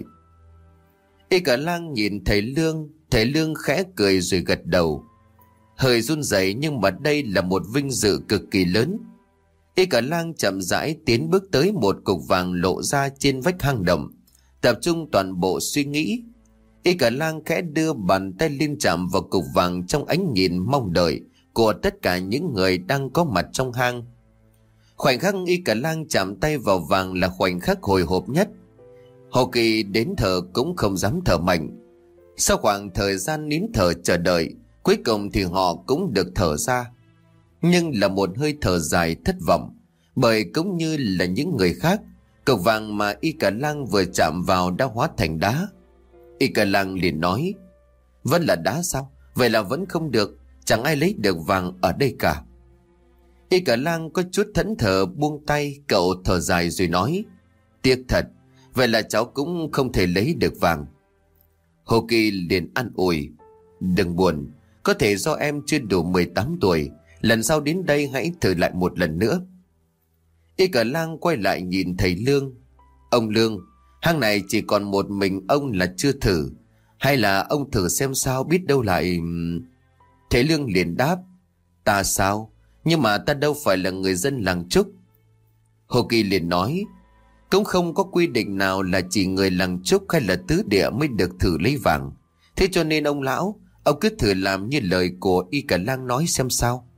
Y Cả Lang nhìn thầy Lương. Thầy Lương khẽ cười rồi gật đầu, hơi run rẩy, nhưng mà đây là một vinh dự cực kỳ lớn. Y Cả Lang chậm rãi tiến bước tới một cục vàng lộ ra trên vách hang động, tập trung toàn bộ suy nghĩ. Y Cả Lang khẽ đưa bàn tay lên chạm vào cục vàng trong ánh nhìn mong đợi của tất cả những người đang có mặt trong hang. Khoảnh khắc Y Cả Lang chạm tay vào vàng là khoảnh khắc hồi hộp nhất. Hồ Kỳ đến thở cũng không dám thở mạnh. Sau khoảng thời gian nín thở chờ đợi, cuối cùng thì họ cũng được thở ra, nhưng là một hơi thở dài thất vọng, bởi cũng như là những người khác, cục vàng mà Y Cả Lang vừa chạm vào đã hóa thành đá. Y Cả Lang liền nói: vẫn là đá sao? Vậy là vẫn không được, chẳng ai lấy được vàng ở đây cả. Y Cả Lang có chút thẫn thờ buông tay. Cậu thở dài rồi nói: tiếc thật, vậy là cháu cũng không thể lấy được vàng. Hồ Kỳ liền an ủi: đừng buồn, có thể do em chưa đủ mười tám tuổi, lần sau đến đây hãy thử lại một lần nữa. Y Cả Lang quay lại nhìn thầy Lương: ông Lương, hang này chỉ còn một mình ông là chưa thử, hay là ông thử xem sao, biết đâu lại... Thầy Lương liền đáp: ta sao? Nhưng mà ta đâu phải là người dân làng Trúc. Hồ Kỳ liền nói: cũng không có quy định nào là chỉ người làng Trúc hay là tứ địa mới được thử lấy vàng. Thế cho nên ông lão, ông cứ thử làm như lời của Y Cả Lang nói xem sao.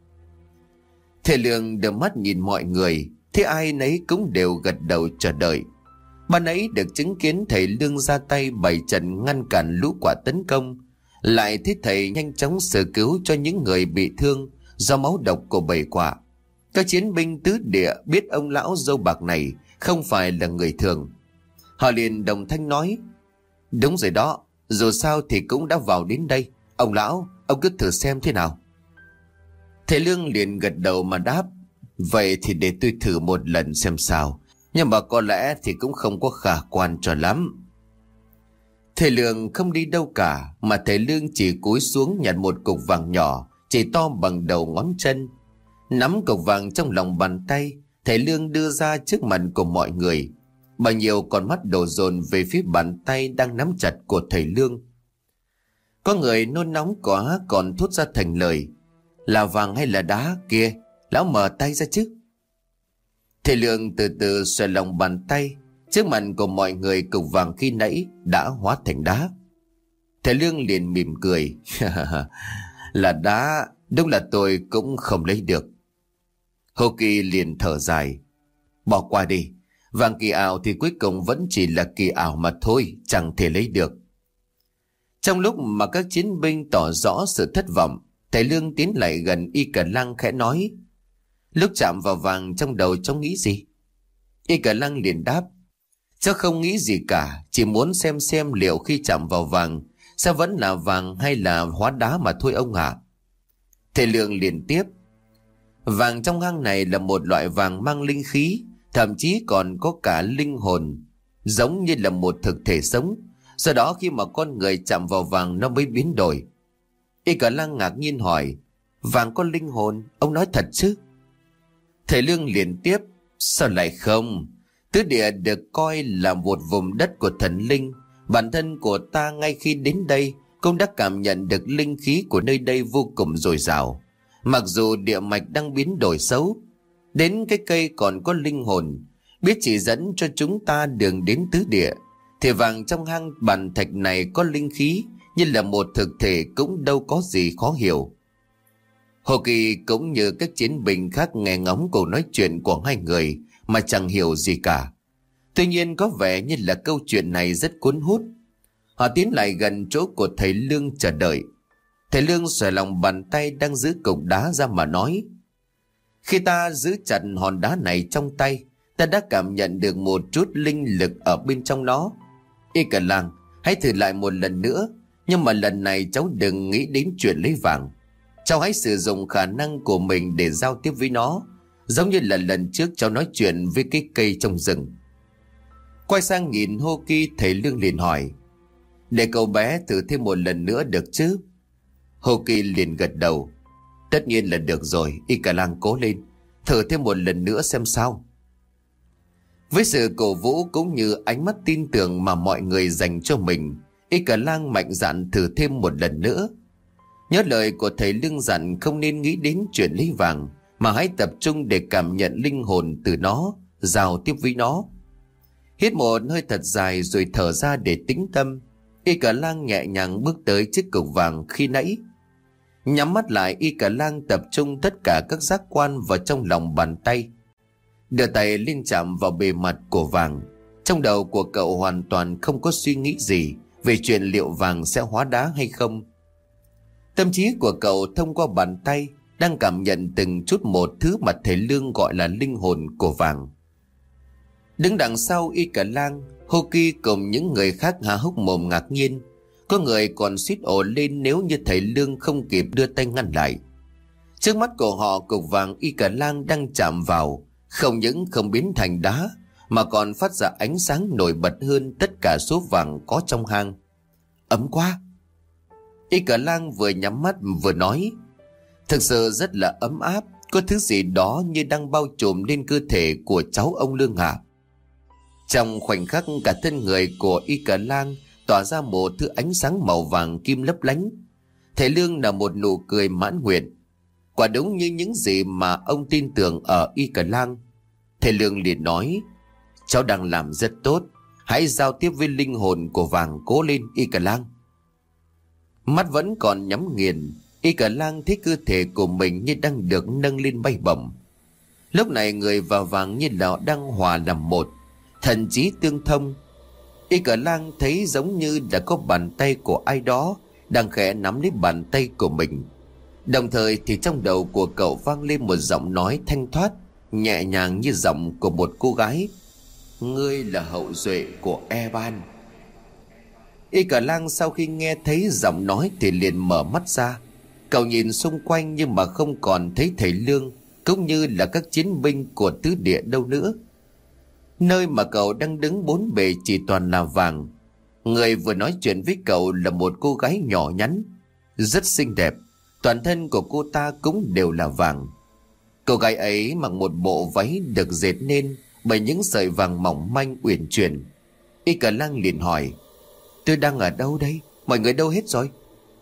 Thầy Lương đưa mắt nhìn mọi người, thế ai nấy cũng đều gật đầu chờ đợi. Ban ấy được chứng kiến thầy Lương ra tay bày trận ngăn cản lũ quạ tấn công, lại thấy thầy nhanh chóng sơ cứu cho những người bị thương do máu độc của bầy quạ. Các chiến binh tứ địa biết ông lão râu bạc này không phải là người thường. Họ liền đồng thanh nói: đúng rồi đó, dù sao thì cũng đã vào đến đây. Ông lão, ông cứ thử xem thế nào. Thầy Lương liền gật đầu mà đáp: vậy thì để tôi thử một lần xem sao, nhưng mà có lẽ thì cũng không có khả quan cho lắm. Thầy Lương không đi đâu cả, mà thầy Lương chỉ cúi xuống nhặt một cục vàng nhỏ, chỉ to bằng đầu ngón chân. Nắm cục vàng trong lòng bàn tay, thầy Lương đưa ra trước mặt của mọi người. Bao nhiêu con mắt đổ dồn về phía bàn tay đang nắm chặt của thầy Lương. Có người nôn nóng quá còn thốt ra thành lời: là vàng hay là đá kia? Lão mở tay ra chứ. Thầy Lương từ từ xoay lòng bàn tay. Trước mặt của mọi người, cục vàng khi nãy đã hóa thành đá. Thầy Lương liền mỉm cười. Là đá, đúng là tôi cũng không lấy được. Hồ Kỳ liền thở dài: bỏ qua đi, vàng kỳ ảo thì cuối cùng vẫn chỉ là kỳ ảo mà thôi, chẳng thể lấy được. Trong lúc mà các chiến binh tỏ rõ sự thất vọng, thầy Lương tiến lại gần Y Cờ Lăng khẽ nói: lúc chạm vào vàng trong đầu cháu nghĩ gì? Y Cờ Lăng liền đáp: cháu không nghĩ gì cả, chỉ muốn xem xem liệu khi chạm vào vàng sẽ vẫn là vàng hay là hóa đá mà thôi ông ạ. Thầy Lương liền tiếp: vàng trong hang này là một loại vàng mang linh khí, thậm chí còn có cả linh hồn, giống như là một thực thể sống. Do đó khi mà con người chạm vào vàng nó mới biến đổi. Y Cờ Lăng ngạc nhiên hỏi: vàng có linh hồn, ông nói thật chứ? Thầy Lương liền tiếp: sao lại không? Tứ địa được coi là một vùng đất của thần linh. Bản thân của ta ngay khi đến đây cũng đã cảm nhận được linh khí của nơi đây vô cùng dồi dào. Mặc dù địa mạch đang biến đổi xấu, đến cái cây còn có linh hồn, biết chỉ dẫn cho chúng ta đường đến tứ địa, thì vàng trong hang bàn thạch này có linh khí như là một thực thể cũng đâu có gì khó hiểu. Hồ Kỳ cũng như các chiến binh khác nghe ngóng cuộc nói chuyện của hai người mà chẳng hiểu gì cả. Tuy nhiên có vẻ như là câu chuyện này rất cuốn hút. Họ tiến lại gần chỗ của thầy Lương chờ đợi. Thầy Lương xòe lòng bàn tay đang giữ cục đá ra mà nói: khi ta giữ chặt hòn đá này trong tay, ta đã cảm nhận được một chút linh lực ở bên trong nó. Y Cờ Lăng, hãy thử lại một lần nữa, nhưng mà lần này cháu đừng nghĩ đến chuyện lấy vàng. Cháu hãy sử dụng khả năng của mình để giao tiếp với nó, giống như là lần trước cháu nói chuyện với cái cây trong rừng. Quay sang nhìn Hô Kỳ, thầy Lương liền hỏi: để cậu bé thử thêm một lần nữa được chứ? Hô Kỳ liền gật đầu: tất nhiên là được rồi, Y Cờ Lăng cố lên, thử thêm một lần nữa xem sao. Với sự cổ vũ cũng như ánh mắt tin tưởng mà mọi người dành cho mình, Y Cờ Lăng mạnh dạn thử thêm một lần nữa. Nhớ lời của thầy Lương dặn không nên nghĩ đến chuyện lấy vàng, mà hãy tập trung để cảm nhận linh hồn từ nó, giao tiếp với nó. Hít một hơi thật dài rồi thở ra để tĩnh tâm. Y Cờ Lăng nhẹ nhàng bước tới chiếc cục vàng khi nãy. Nhắm mắt lại, Y Cờ Lăng tập trung tất cả các giác quan vào trong lòng bàn tay, đưa tay lên chạm vào bề mặt của vàng. Trong đầu của cậu hoàn toàn không có suy nghĩ gì về chuyện liệu vàng sẽ hóa đá hay không. Tâm trí của cậu thông qua bàn tay đang cảm nhận từng chút một thứ mà thầy Lương gọi là linh hồn của vàng. Đứng đằng sau Y Cờ Lăng, Hô Kỳ cùng những người khác há hốc mồm ngạc nhiên. Có người còn suýt ồ lên nếu như thầy Lương không kịp đưa tay ngăn lại. Trước mắt của họ, cục vàng Y Cờ Lăng đang chạm vào không những không biến thành đá, mà còn phát ra ánh sáng nổi bật hơn tất cả số vàng có trong hang. Ấm quá! Y Cờ Lăng vừa nhắm mắt vừa nói: thực sự rất là ấm áp, có thứ gì đó như đang bao trùm lên cơ thể của cháu ông Lương ạ. Trong khoảnh khắc, cả thân người của Y Cờ Lăng tỏa ra một thứ ánh sáng màu vàng kim lấp lánh. Thầy Lương là một nụ cười mãn nguyện. Quả đúng như những gì mà ông tin tưởng ở Y Cờ Lăng. Thầy Lương liền nói: cháu đang làm rất tốt, hãy giao tiếp với linh hồn của vàng, cố lên Y Cờ Lăng. Mắt vẫn còn nhắm nghiền, Y Cờ Lăng thấy cơ thể của mình như đang được nâng lên bay bổng. Lúc này người và vàng như là đang hòa làm một, thần trí tương thông. Y Cờ Lăng thấy giống như đã có bàn tay của ai đó đang khẽ nắm lấy bàn tay của mình. Đồng thời thì trong đầu của cậu vang lên một giọng nói thanh thoát, nhẹ nhàng như giọng của một cô gái: ngươi là hậu duệ của Eban. Y Cờ Lăng sau khi nghe thấy giọng nói thì liền mở mắt ra. Cậu nhìn xung quanh nhưng mà không còn thấy thầy Lương cũng như là các chiến binh của tứ địa đâu nữa. Nơi mà cậu đang đứng bốn bề chỉ toàn là vàng. Người vừa nói chuyện với cậu là một cô gái nhỏ nhắn, rất xinh đẹp. Toàn thân của cô ta cũng đều là vàng. Cô gái ấy mặc một bộ váy được dệt nên bởi những sợi vàng mỏng manh uyển chuyển. Y Cờ Lăng liền hỏi: tôi đang ở đâu đây? Mọi người đâu hết rồi?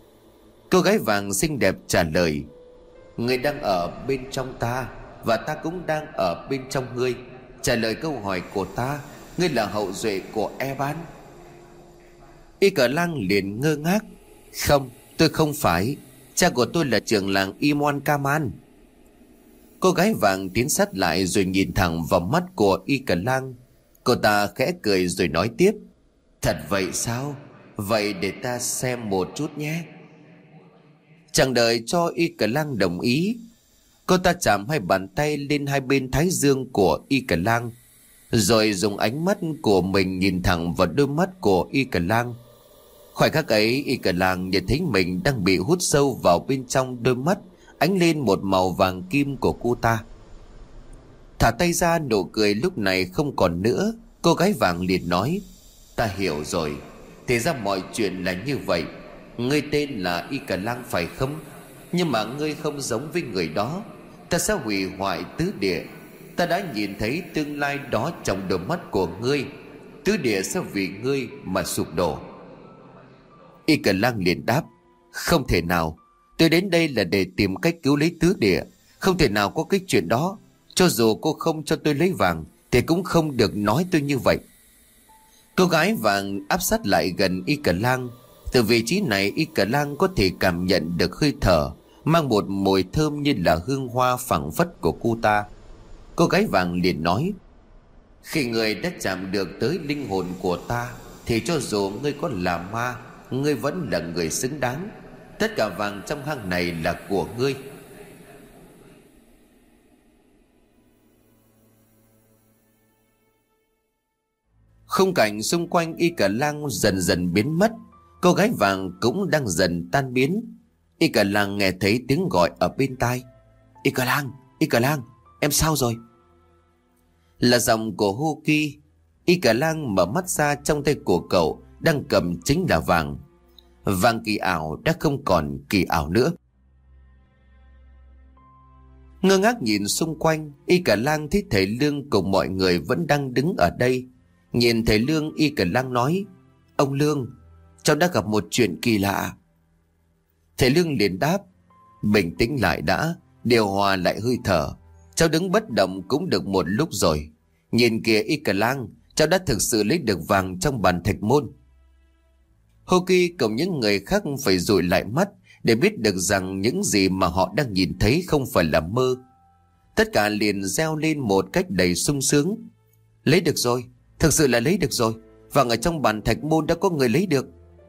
Cô gái vàng xinh đẹp trả lời: Ngươi đang ở bên trong ta, và ta cũng đang ở bên trong ngươi. Trả lời câu hỏi của ta, ngươi là hậu duệ của Eban? Y Cờ Lang liền ngơ ngác: Không, tôi không phải. Cha của tôi là trưởng làng Imon Kaman. Cô gái vàng tiến sát lại rồi nhìn thẳng vào mắt của Y Cờ Lang. Cô ta khẽ cười rồi nói tiếp: Thật vậy sao? Vậy để ta xem một chút nhé. Chẳng đợi cho Y Cờ Lang đồng ý, cô ta chạm hai bàn tay lên hai bên thái dương của Y Cờ Lang, rồi dùng ánh mắt của mình nhìn thẳng vào đôi mắt của Y Cờ Lang. Khoảnh khắc ấy, Y Cờ Lang nhận thấy mình đang bị hút sâu vào bên trong đôi mắt ánh lên một màu vàng kim của cô ta. Thả tay ra, nụ cười lúc này không còn nữa. Cô gái vàng liền nói: Ta hiểu rồi. Thì ra mọi chuyện là như vậy. Ngươi tên là Y Cờ Lang phải không? Nhưng mà ngươi không giống với người đó. Ta sẽ hủy hoại tứ địa. Ta đã nhìn thấy tương lai đó trong đôi mắt của ngươi. Tứ địa sẽ vì ngươi mà sụp đổ. Y Cờ Lang liền đáp: Không thể nào. Tôi đến đây là để tìm cách cứu lấy tứ địa. Không thể nào có cái chuyện đó. Cho dù cô không cho tôi lấy vàng thì cũng không được nói tôi như vậy. Cô gái vàng áp sát lại gần Y Cờ Lang. Từ vị trí này, Y Cờ Lang có thể cảm nhận được hơi thở mang một mùi thơm như là hương hoa phảng phất của cô ta. Cô gái vàng liền nói: Khi người đã chạm được tới linh hồn của ta thì cho dù ngươi có là ma, ngươi vẫn là người xứng đáng. Tất cả vàng trong hang này là của ngươi. Khung cảnh xung quanh Y Cờ Lang dần dần biến mất. Cô gái vàng cũng đang dần tan biến. Y Cờ Lang nghe thấy tiếng gọi ở bên tai: Y Cờ Lang, Y Cờ Lang, em sao rồi? Là giọng của Huki. Y Cờ Lang mở mắt ra, trong tay của cậu đang cầm chính là vàng. Vàng kỳ ảo đã không còn kỳ ảo nữa. Ngơ ngác nhìn xung quanh, Y Cờ Lang thấy thầy Lương cùng mọi người vẫn đang đứng ở đây. Nhìn thầy Lương, Y Cờ Lang nói: Ông Lương, cháu đã gặp một chuyện kỳ lạ. Thầy Lương liền đáp: Bình tĩnh lại đã, điều hòa lại hơi thở. Cháu đứng bất động cũng được một lúc rồi. Nhìn kìa Y Cờ Lang, cháu đã thực sự lấy được vàng trong bàn thạch môn. Hoki cùng những người khác phải dụi lại mắt để biết được rằng những gì mà họ đang nhìn thấy không phải là mơ. Tất cả liền reo lên một cách đầy sung sướng: Lấy được rồi, thực sự là lấy được rồi. Vàng ở trong bàn thạch môn đã có người lấy được.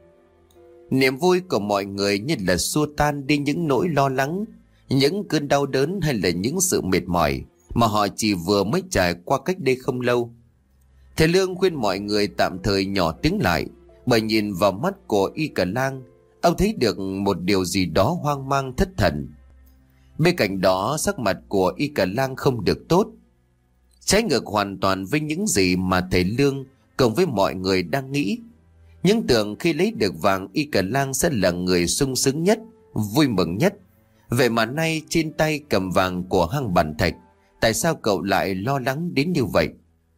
Niềm vui của mọi người như là xua tan đi những nỗi lo lắng, những cơn đau đớn hay là những sự mệt mỏi mà họ chỉ vừa mới trải qua cách đây không lâu. Thầy Lương khuyên mọi người tạm thời nhỏ tiếng lại, bởi nhìn vào mắt của Y Cờ Lang, ông thấy được một điều gì đó hoang mang thất thần. Bên cạnh đó, sắc mặt của Y Cờ Lang không được tốt, trái ngược hoàn toàn với những gì mà thầy Lương cùng với mọi người đang nghĩ. Những tưởng khi lấy được vàng, Y Cờ Lang sẽ là người sung sướng nhất, vui mừng nhất. Vậy mà nay trên tay cầm vàng của hang bàn thạch, tại sao cậu lại lo lắng đến như vậy?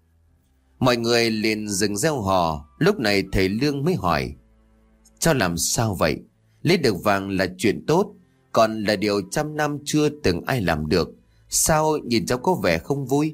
Mọi người liền dừng reo hò. Lúc này thầy Lương mới hỏi: Cho làm sao vậy? Lấy được vàng là chuyện tốt, còn là điều trăm năm chưa từng ai làm được. Sao nhìn cháu có vẻ không vui?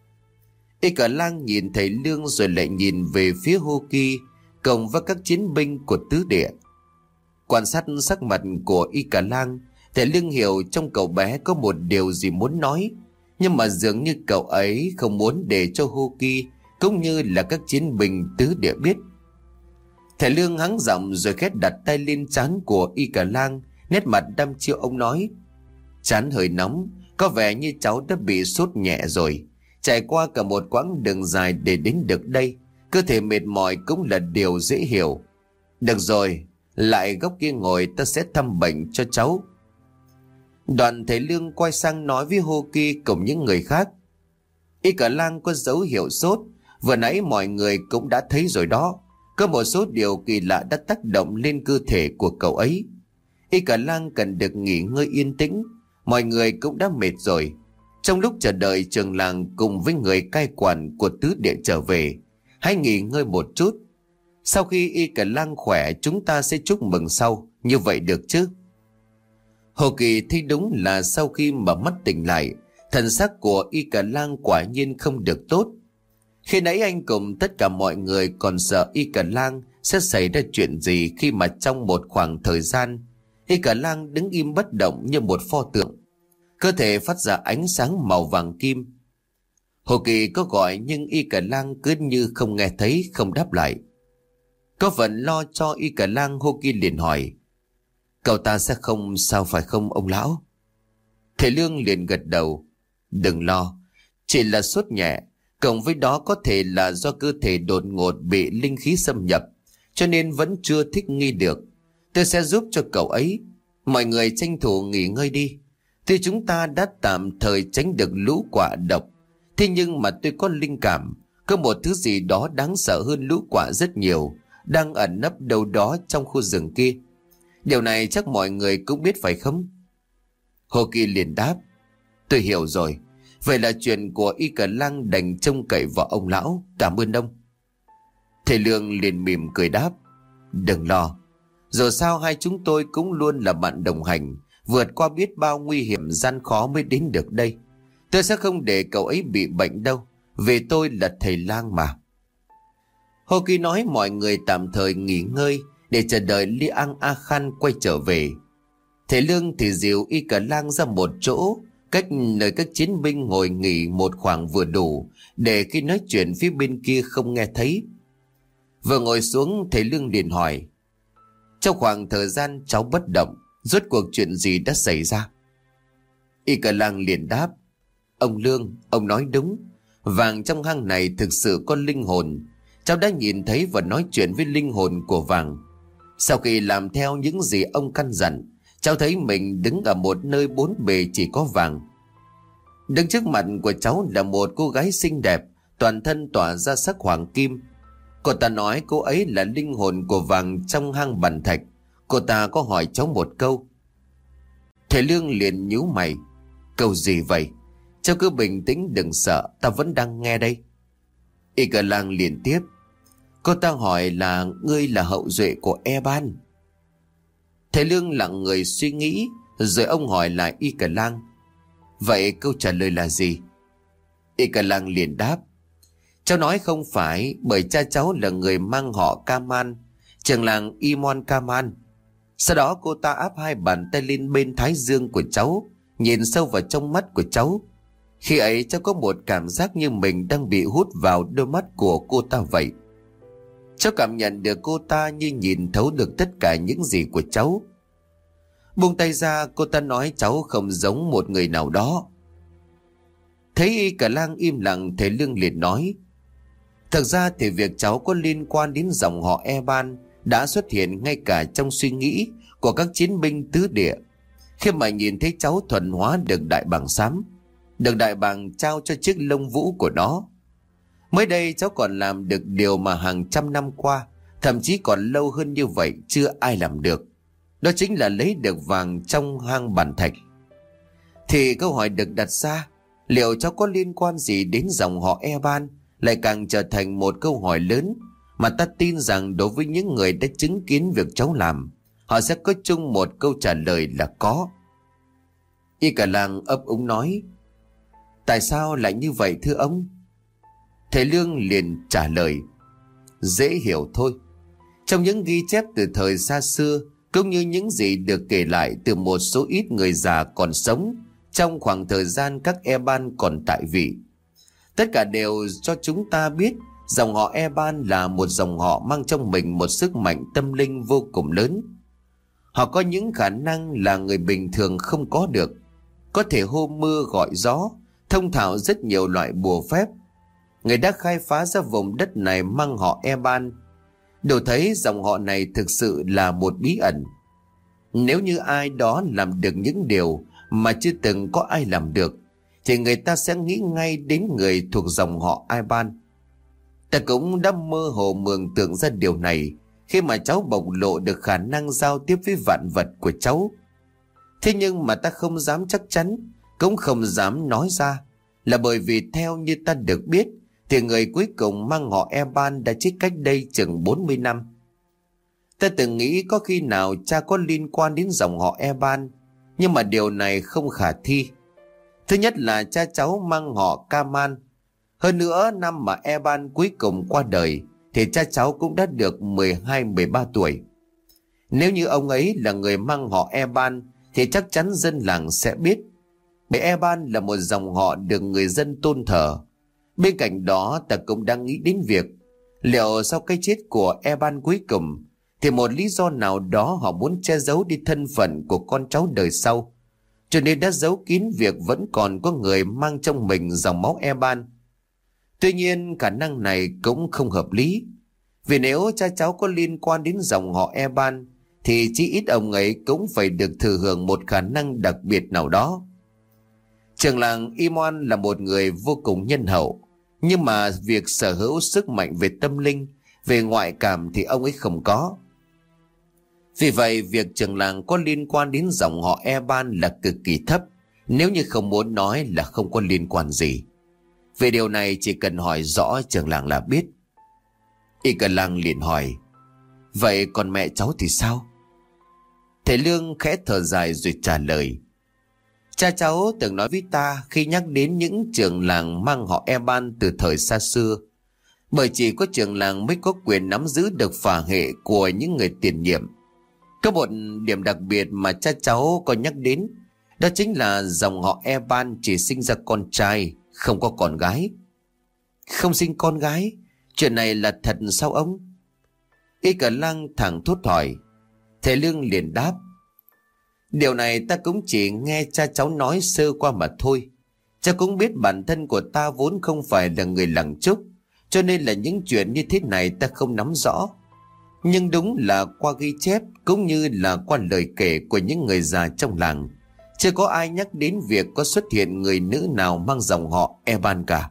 Y Cờ Lang nhìn thầy Lương rồi lại nhìn về phía Hoki cùng với các chiến binh của tứ địa. Quan sát sắc mặt của Y Cờ Lang, thầy Lương hiểu trong cậu bé có một điều gì muốn nói, nhưng mà dường như cậu ấy không muốn để cho Hoki cũng như là các chiến binh tứ địa biết. Thầy Lương hắng giọng rồi khẽ đặt tay lên trán của Y Cờ Lang, nét mặt đăm chiêu. Ông nói: Trán hơi nóng, có vẻ như cháu đã bị sốt nhẹ rồi. Trải qua cả một quãng đường dài để đến được đây, cơ thể mệt mỏi cũng là điều dễ hiểu. Được rồi, lại góc kia ngồi, ta sẽ thăm bệnh cho cháu. Đoạn thầy Lương quay sang nói với Hoki cùng những người khác: Y Cờ Lang có dấu hiệu sốt, vừa nãy mọi người cũng đã thấy rồi đó. Có một số điều kỳ lạ đã tác động lên cơ thể của cậu ấy. Y Cờ Lang cần được nghỉ ngơi yên tĩnh. Mọi người cũng đã mệt rồi. Trong lúc chờ đợi trường làng cùng với người cai quản của tứ địa trở về, hãy nghỉ ngơi một chút. Sau khi Y Cờ Lang khỏe, chúng ta sẽ chúc mừng sau. Như vậy được chứ? Hồ Kỳ thấy đúng là sau khi mở mắt tỉnh lại, thần sắc của Y Cả Lang quả nhiên không được tốt. Khi nãy anh cùng tất cả mọi người còn sợ Y Cả Lang sẽ xảy ra chuyện gì khi mà trong một khoảng thời gian Y Cả Lang đứng im bất động như một pho tượng, cơ thể phát ra ánh sáng màu vàng kim. Hồ Kỳ có gọi nhưng Y Cả Lang cứ như không nghe thấy, không đáp lại. Có phần lo cho Y Cả Lang, Hồ Kỳ liền hỏi: cậu ta sẽ không sao phải không ông lão? Thầy Lương liền gật đầu: đừng lo, chỉ là sốt nhẹ, cộng với đó có thể là do cơ thể đột ngột bị linh khí xâm nhập, cho nên vẫn chưa thích nghi được. Tôi sẽ giúp cho cậu ấy. Mọi người tranh thủ nghỉ ngơi đi. Tuy chúng ta đã tạm thời tránh được lũ quạ độc, thế nhưng mà tôi có linh cảm có một thứ gì đó đáng sợ hơn lũ quạ rất nhiều đang ẩn nấp đâu đó trong khu rừng kia. Điều này chắc mọi người cũng biết phải không? Hồ Kỳ liền đáp: tôi hiểu rồi. Vậy là chuyện của Y Cả Lang đành trông cậy vào ông lão. Cảm ơn ông. Thầy Lương liền mỉm cười đáp: đừng lo, dù sao hai chúng tôi cũng luôn là bạn đồng hành, vượt qua biết bao nguy hiểm gian khó mới đến được đây. Tôi sẽ không để cậu ấy bị bệnh đâu, vì tôi là thầy Lang mà. Hồ Kỳ nói mọi người tạm thời nghỉ ngơi để chờ đợi Li An A Khan quay trở về. Thầy Lương thì dìu Y Cả Lang ra một chỗ cách nơi các chiến binh ngồi nghỉ một khoảng vừa đủ, để khi nói chuyện phía bên kia không nghe thấy. Vừa ngồi xuống, thầy Lương liền hỏi: trong khoảng thời gian cháu bất động, rốt cuộc chuyện gì đã xảy ra? Y Cả Lang liền đáp: ông Lương, ông nói đúng. Vàng trong hang này thực sự có linh hồn. Cháu đã nhìn thấy và nói chuyện với linh hồn của vàng. Sau khi làm theo những gì ông căn dặn, cháu thấy mình đứng ở một nơi bốn bề chỉ có vàng. Đứng trước mặt của cháu là một cô gái xinh đẹp, toàn thân tỏa ra sắc hoàng kim. Cô ta nói cô ấy là linh hồn của vàng trong hang bàn thạch. Cô ta có hỏi cháu một câu. Thầy Lương liền nhíu mày: câu gì vậy? Cháu cứ bình tĩnh, đừng sợ, ta vẫn đang nghe đây. Y Cả Lang liền tiếp: cô ta hỏi là ngươi là hậu duệ của Eban. Thầy Lương lặng người suy nghĩ, rồi ông hỏi lại Y Cả Lang: vậy câu trả lời là gì? Y Cả Lang liền đáp: cháu nói không phải, bởi cha cháu là người mang họ Kaman, trưởng làng Imon Kaman. Sau đó cô ta áp hai bàn tay lên bên thái dương của cháu, nhìn sâu vào trong mắt của cháu. Khi ấy cháu có một cảm giác như mình đang bị hút vào đôi mắt của cô ta vậy. Cháu cảm nhận được cô ta như nhìn thấu được tất cả những gì của cháu. Buông tay ra, cô ta nói cháu không giống một người nào đó. Thấy Y Cả Lang im lặng, thầy Lương liền nói: thật ra thì việc cháu có liên quan đến dòng họ Eban đã xuất hiện ngay cả trong suy nghĩ của các chiến binh tứ địa, khi mà nhìn thấy cháu thuần hóa được đại bàng xám, được đại bàng trao cho chiếc lông vũ của nó. Mới đây cháu còn làm được điều mà hàng trăm năm qua, thậm chí còn lâu hơn như vậy, chưa ai làm được. Đó chính là lấy được vàng trong hang bàn thạch. Thì câu hỏi được đặt ra, liệu cháu có liên quan gì đến dòng họ Eban, lại càng trở thành một câu hỏi lớn mà ta tin rằng đối với những người đã chứng kiến việc cháu làm, họ sẽ có chung một câu trả lời là có. Y Cả Lang ấp úng nói: tại sao lại như vậy thưa ông? Thầy Lương liền trả lời: dễ hiểu thôi. Trong những ghi chép từ thời xa xưa, cũng như những gì được kể lại từ một số ít người già còn sống trong khoảng thời gian các Eban còn tại vị, tất cả đều cho chúng ta biết dòng họ Eban là một dòng họ mang trong mình một sức mạnh tâm linh vô cùng lớn. Họ có những khả năng là người bình thường không có được, có thể hô mưa gọi gió, thông thạo rất nhiều loại bùa phép. Người đã khai phá ra vùng đất này mang họ Eban, đều thấy dòng họ này thực sự là một bí ẩn. Nếu như ai đó làm được những điều mà chưa từng có ai làm được, thì người ta sẽ nghĩ ngay đến người thuộc dòng họ Eban. Ta cũng đã mơ hồ mường tượng ra điều này khi mà cháu bộc lộ được khả năng giao tiếp với vạn vật của cháu. Thế nhưng mà ta không dám chắc chắn, cũng không dám nói ra, là bởi vì theo như ta được biết thì người cuối cùng mang họ Eban đã chết cách đây chừng bốn mươi năm. Ta từng nghĩ có khi nào cha có liên quan đến dòng họ Eban, Nhưng mà điều này không khả thi. Thứ nhất là cha cháu mang họ Kaman. Hơn nữa năm mà Eban cuối cùng qua đời thì cha cháu cũng đã được mười hai mười ba tuổi. Nếu như ông ấy là người mang họ Eban thì chắc chắn dân làng sẽ biết. Bởi Eban là một dòng họ được người dân tôn thờ. Bên cạnh đó ta cũng đang nghĩ đến việc liệu sau cái chết của Eban cuối cùng thì một lý do nào đó họ muốn che giấu đi thân phận của con cháu đời sau, cho nên đã giấu kín việc vẫn còn có người mang trong mình dòng máu Eban. Tuy nhiên khả năng này cũng không hợp lý, vì nếu cha cháu có liên quan đến dòng họ Eban thì chí ít ông ấy cũng phải được thừa hưởng một khả năng đặc biệt nào đó. Trưởng làng Imon là một người vô cùng nhân hậu, nhưng mà việc sở hữu sức mạnh về tâm linh, về ngoại cảm thì ông ấy không có. Vì vậy việc trưởng làng có liên quan đến dòng họ Eban là cực kỳ thấp, nếu như không muốn nói là không có liên quan gì. Về điều này chỉ cần hỏi rõ trưởng làng là biết. Y Cờ Lang liền hỏi, vậy còn mẹ cháu thì sao? Thầy Lương khẽ thở dài rồi trả lời, cha cháu từng nói với ta khi nhắc đến những trưởng làng mang họ Eban từ thời xa xưa, bởi chỉ có trưởng làng mới có quyền nắm giữ được phả hệ của những người tiền nhiệm. Có một điểm đặc biệt mà cha cháu có nhắc đến, đó chính là dòng họ Eban chỉ sinh ra con trai, không có con gái. Không sinh con gái? Chuyện này là thật sao ông? Y Cờ Lang thẳng thốt hỏi. Thầy Lương liền đáp, điều này ta cũng chỉ nghe cha cháu nói sơ qua mà thôi. Cha cũng biết bản thân của ta vốn không phải là người làng Trúc, cho nên là những chuyện như thế này ta không nắm rõ. Nhưng đúng là qua ghi chép cũng như là qua lời kể của những người già trong làng, chưa có ai nhắc đến việc có xuất hiện người nữ nào mang dòng họ Eban cả.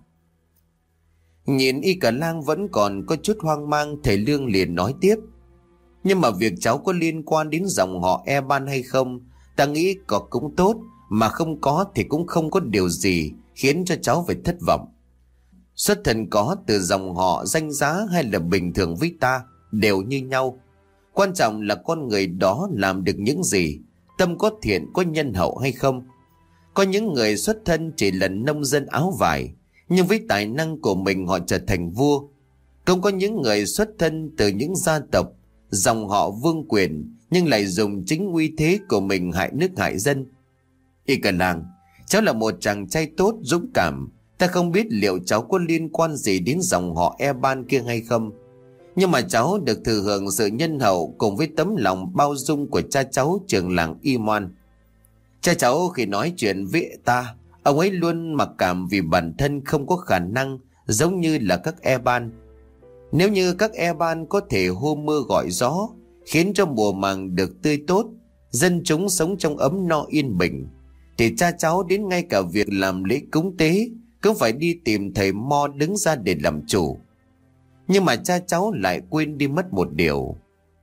Nhìn Y Cờ Lang vẫn còn có chút hoang mang, thầy Lương liền nói tiếp, nhưng mà việc cháu có liên quan đến dòng họ Eban hay không, ta nghĩ có cũng tốt, mà không có thì cũng không có điều gì khiến cho cháu phải thất vọng. Xuất thân có từ dòng họ, danh giá hay là bình thường với ta đều như nhau. Quan trọng là con người đó làm được những gì, tâm có thiện, có nhân hậu hay không. Có những người xuất thân chỉ là nông dân áo vải, nhưng với tài năng của mình họ trở thành vua. Cũng có những người xuất thân từ những gia tộc, dòng họ vương quyền, nhưng lại dùng chính uy thế của mình hại nước hại dân. Y Cờ Lang, cháu là một chàng trai tốt, dũng cảm. Ta không biết liệu cháu có liên quan gì đến dòng họ Eban kia hay không, nhưng mà cháu được thừa hưởng sự nhân hậu cùng với tấm lòng bao dung của cha cháu trưởng làng Imon. Cha cháu khi nói chuyện với ta, ông ấy luôn mặc cảm vì bản thân không có khả năng giống như là các Eban. Nếu như các Eban có thể hô mưa gọi gió, khiến cho mùa màng được tươi tốt, dân chúng sống trong ấm no yên bình, thì cha cháu đến ngay cả việc làm lễ cúng tế cũng phải đi tìm thầy Mo đứng ra để làm chủ. Nhưng mà cha cháu lại quên đi mất một điều.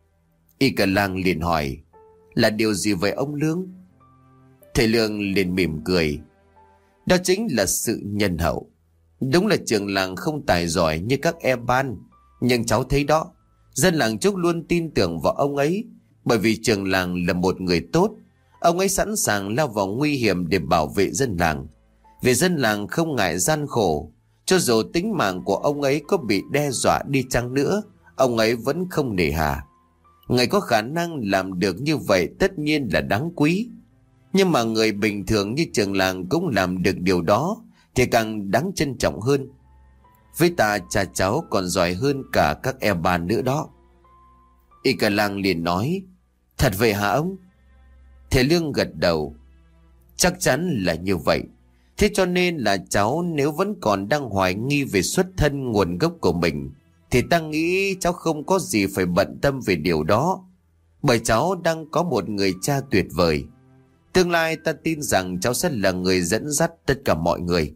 Y Cờ Lang liền hỏi, là điều gì vậy ông Lương? Thầy Lương liền mỉm cười, đó chính là sự nhân hậu. Đúng là trưởng làng không tài giỏi như các Eban, nhưng cháu thấy đó, dân làng Trúc luôn tin tưởng vào ông ấy, bởi vì trưởng làng là một người tốt. Ông ấy sẵn sàng lao vào nguy hiểm để bảo vệ dân làng, vì dân làng không ngại gian khổ. Cho dù tính mạng của ông ấy có bị đe dọa đi chăng nữa, ông ấy vẫn không nề hà. Người có khả năng làm được như vậy tất nhiên là đáng quý. Nhưng mà người bình thường như trưởng làng cũng làm được điều đó thì càng đáng trân trọng hơn. Với ta, cha cháu còn giỏi hơn cả các Eban nữa đó. Y Cờ Lang liền nói, thật vậy hả ông? Thầy Lương gật đầu, chắc chắn là như vậy. Thế cho nên là cháu nếu vẫn còn đang hoài nghi về xuất thân nguồn gốc của mình, thì ta nghĩ cháu không có gì phải bận tâm về điều đó. Bởi cháu đang có một người cha tuyệt vời. Tương lai ta tin rằng cháu sẽ là người dẫn dắt tất cả mọi người.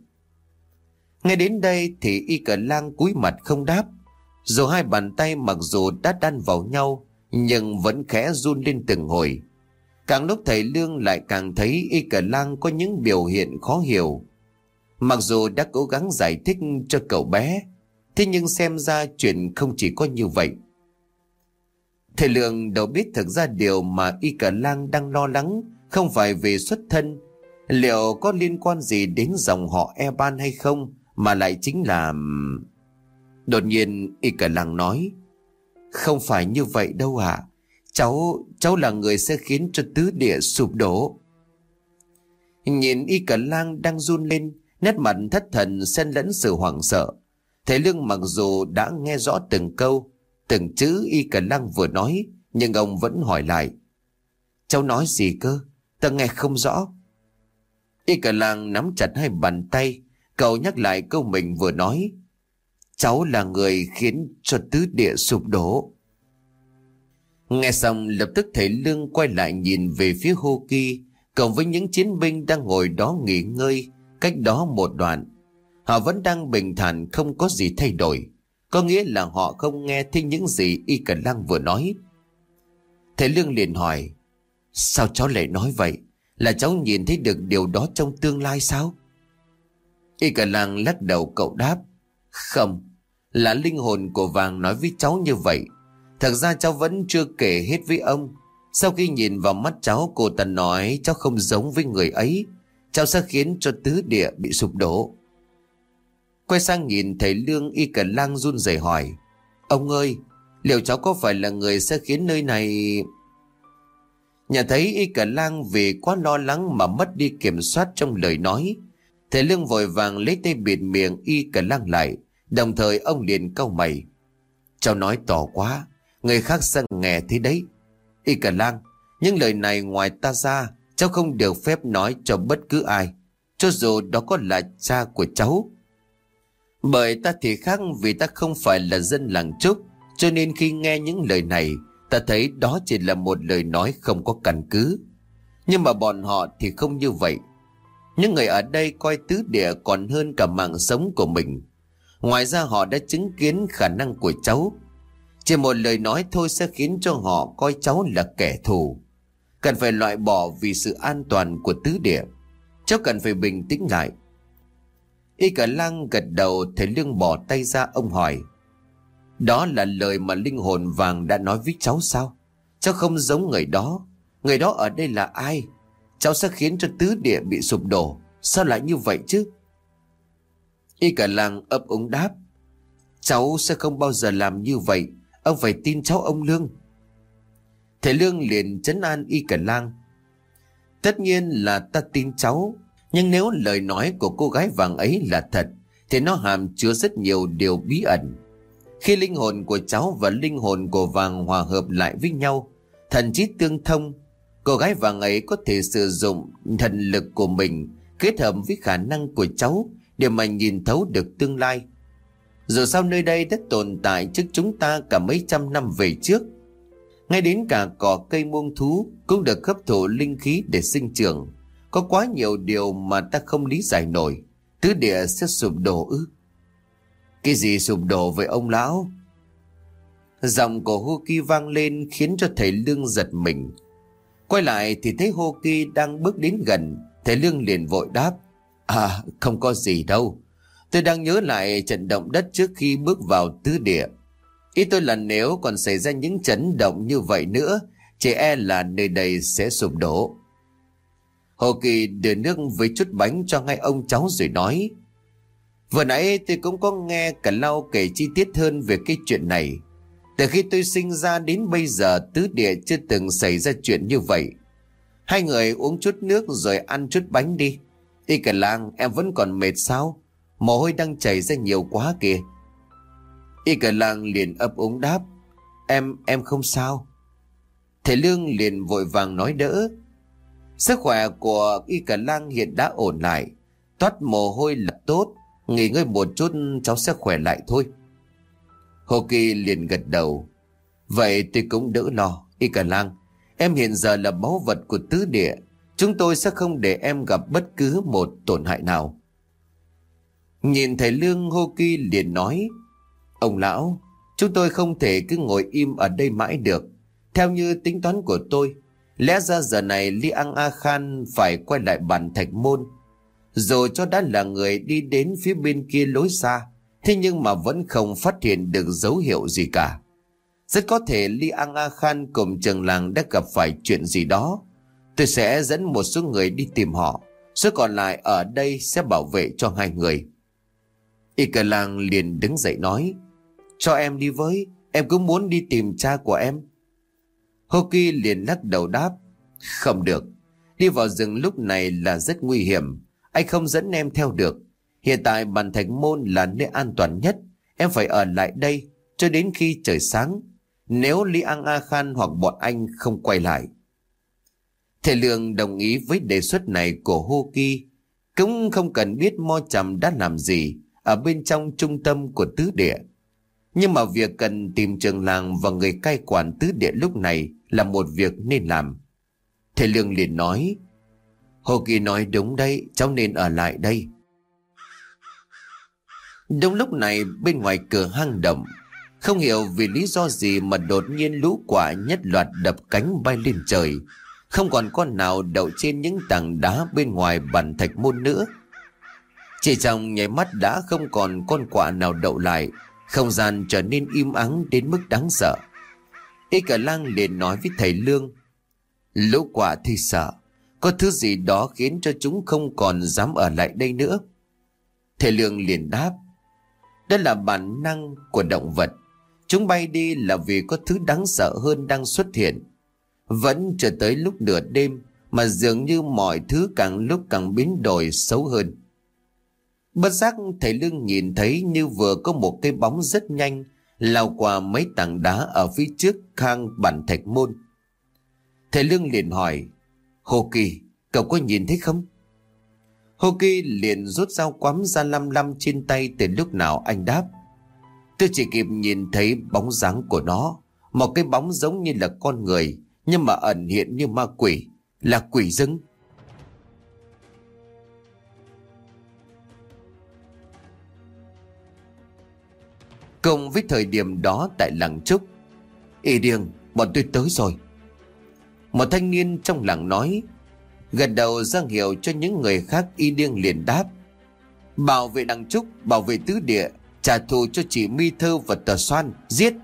Ngay đến đây thì Y Cờ Lang cúi mặt không đáp. Dù hai bàn tay mặc dù đã đan vào nhau, nhưng vẫn khẽ run lên từng hồi. Càng lúc thầy Lương lại càng thấy Y Cờ Lang có những biểu hiện khó hiểu. Mặc dù đã cố gắng giải thích cho cậu bé, thế nhưng xem ra chuyện không chỉ có như vậy. Thầy Lương đâu biết thực ra điều mà Y Cờ Lang đang lo lắng không phải vì xuất thân. Liệu có liên quan gì đến dòng họ Eban hay không, mà lại chính là... Đột nhiên Y Cả Lăng nói: Không phải như vậy đâu ạ. Cháu, cháu là người sẽ khiến cho tứ địa sụp đổ. Nhìn Y Cả Lang đang run lên, nét mặt thất thần xen lẫn sự hoảng sợ. Thầy Lương mặc dù đã nghe rõ từng câu, từng chữ Y Cả Lang vừa nói, nhưng ông vẫn hỏi lại: Cháu nói gì cơ? Ta nghe không rõ. Y Cả Lang nắm chặt hai bàn tay, cậu nhắc lại câu mình vừa nói: Cháu là người khiến cho tứ địa sụp đổ. Nghe xong lập tức thầy Lương quay lại nhìn về phía Hô Kỳ cộng với những chiến binh đang ngồi đó nghỉ ngơi cách đó một đoạn. Họ vẫn đang bình thản, không có gì thay đổi, có nghĩa là họ không nghe thấy những gì Y Cả Lang vừa nói. Thầy Lương liền hỏi: Sao cháu lại nói vậy? Là cháu nhìn thấy được điều đó trong tương lai sao? Y Cả Lang lắc đầu, cậu đáp: Không, là linh hồn của vàng nói với cháu như vậy. Thật ra cháu vẫn chưa kể hết với ông. Sau khi nhìn vào mắt cháu, cô ta nói cháu không giống với người ấy. Cháu sẽ khiến cho tứ địa bị sụp đổ. Quay sang nhìn thầy Lương, Y Cả Lang run rẩy hỏi: Ông ơi, liệu cháu có phải là người sẽ khiến nơi này... Nhà thấy Y Cả Lang vì quá lo lắng mà mất đi kiểm soát trong lời nói, thầy Lương vội vàng lấy tay bịt miệng Y Cả Lang lại. Đồng thời ông liền cau mày: Cháu nói to quá, người khác sẽ nghe thế đấy. Y Cả Lang, những lời này ngoài ta ra, cháu không được phép nói cho bất cứ ai, cho dù đó có là cha của cháu. Bởi ta thì khác, vì ta không phải là dân làng Trúc, cho nên khi nghe những lời này, ta thấy đó chỉ là một lời nói không có căn cứ. Nhưng mà bọn họ thì không như vậy. Những người ở đây coi tứ địa còn hơn cả mạng sống của mình. Ngoài ra họ đã chứng kiến khả năng của cháu. Chỉ một lời nói thôi sẽ khiến cho họ coi cháu là kẻ thù. Cần phải loại bỏ vì sự an toàn của tứ địa. Cháu cần phải bình tĩnh lại. Y Cả Lang gật đầu. Thầy Lương bỏ tay ra, ông hỏi: Đó là lời mà linh hồn vàng đã nói với cháu sao? Cháu không giống người đó. Người đó ở đây là ai? Cháu sẽ khiến cho tứ địa bị sụp đổ. Sao lại như vậy chứ? Y Cả Lang ấp úng đáp: Cháu sẽ không bao giờ làm như vậy. Ông phải tin cháu ông Lương. Thầy Lương liền trấn an Y Cả Lang: Tất nhiên là ta tin cháu. Nhưng nếu lời nói của cô gái vàng ấy là thật, thì nó hàm chứa rất nhiều điều bí ẩn. Khi linh hồn của cháu và linh hồn của vàng hòa hợp lại với nhau, thần trí tương thông, cô gái vàng ấy có thể sử dụng thần lực của mình kết hợp với khả năng của cháu để mà nhìn thấu được tương lai. Dù sao nơi đây đã tồn tại trước chúng ta cả mấy trăm năm về trước. Ngay đến cả cỏ cây muông thú cũng được hấp thụ linh khí để sinh trưởng. Có quá nhiều điều mà ta không lý giải nổi. Tứ địa sẽ sụp đổ ư? Cái gì sụp đổ với ông lão? Giọng của Hô Kỳ vang lên khiến cho thầy Lương giật mình. Quay lại thì thấy Hô Kỳ đang bước đến gần. Thầy Lương liền vội đáp: À, không có gì đâu. Tôi đang nhớ lại trận động đất trước khi bước vào tứ địa. Ý tôi là nếu còn xảy ra những chấn động như vậy nữa, chỉ e là nơi đây sẽ sụp đổ. Hồ Kỳ đưa nước với chút bánh cho ngay ông cháu rồi nói: Vừa nãy tôi cũng có nghe cả Lau kể chi tiết hơn về cái chuyện này. Từ khi tôi sinh ra đến bây giờ, tứ địa chưa từng xảy ra chuyện như vậy. Hai người uống chút nước rồi ăn chút bánh đi. Y Cả Lang, em vẫn còn mệt sao? Mồ hôi đang chảy ra nhiều quá kìa. Y Cả Lang liền ấp úng đáp: Em, em không sao. Thầy Lương liền vội vàng nói đỡ. Sức khỏe của Y Cả Lang hiện đã ổn lại. Toát mồ hôi là tốt. Nghỉ ngơi một chút cháu sẽ khỏe lại thôi. Hồ Kỳ liền gật đầu: Vậy tôi cũng đỡ lo. Y Cả Lang, em hiện giờ là báu vật của tứ địa. Chúng tôi sẽ không để em gặp bất cứ một tổn hại nào. Nhìn thầy Lương, Hô Kỳ liền nói: Ông lão, chúng tôi không thể cứ ngồi im ở đây mãi được. Theo như tính toán của tôi, lẽ ra giờ này Li Ang A Khan phải quay lại bản Thạch Môn. Dù cho đã là người đi đến phía bên kia lối xa, thế nhưng mà vẫn không phát hiện được dấu hiệu gì cả. Rất có thể Li Ang A Khan cùng trường làng đã gặp phải chuyện gì đó. Tôi sẽ dẫn một số người đi tìm họ, số còn lại ở đây sẽ bảo vệ cho hai người. Y Cờ Lang liền đứng dậy nói, cho em đi với, em cũng muốn đi tìm cha của em. Hoki liền lắc đầu đáp, không được, đi vào rừng lúc này là rất nguy hiểm, anh không dẫn em theo được. Hiện tại Bản Thạch Môn là nơi an toàn nhất, em phải ở lại đây cho đến khi trời sáng, nếu Lý Ang A Khan hoặc bọn anh không quay lại. Thầy Lương đồng ý với đề xuất này của Hoki, cũng không cần biết Mo Trầm đã làm gì ở bên trong trung tâm của tứ địa. Nhưng mà việc cần tìm trường làng và người cai quản tứ địa lúc này là một việc nên làm. Thầy Lương liền nói, Hoki nói đúng đấy, cháu nên ở lại đây. Đúng lúc này bên ngoài cửa hang động, không hiểu vì lý do gì mà đột nhiên lũ quạ nhất loạt đập cánh bay lên trời, không còn con nào đậu trên những tảng đá bên ngoài Bản Thạch Môn nữa. Chỉ trong nháy mắt đã không còn con quạ nào đậu lại, không gian trở nên im ắng đến mức đáng sợ. Y Cờ Lang liền nói với thầy Lương, lũ quạ thì sợ, có thứ gì đó khiến cho chúng không còn dám ở lại đây nữa. Thầy Lương liền đáp, đó là bản năng của động vật, chúng bay đi là vì có thứ đáng sợ hơn đang xuất hiện. Vẫn chưa tới lúc nửa đêm mà dường như mọi thứ càng lúc càng biến đổi xấu hơn. Bất giác thầy Lương nhìn thấy như vừa có một cái bóng rất nhanh lao qua mấy tảng đá ở phía trước hang Bản Thạch Môn. Thầy Lương liền hỏi, Hoki, cậu có nhìn thấy không? Hoki liền rút dao quắm ra lăm lăm trên tay. Từ lúc nào anh đáp, tôi chỉ kịp nhìn thấy bóng dáng của nó, một cái bóng giống như là con người nhưng mà ẩn hiện như ma quỷ, là quỷ dưng. Cùng với thời điểm đó tại làng Trúc, Y Điêng, bọn tôi tới rồi. Một thanh niên trong làng nói, gật đầu ra hiệu cho những người khác. Y Điêng liền đáp, bảo vệ làng Trúc, bảo vệ tứ địa, trả thù cho chị Mi Thơ và Tờ Xoan, giết.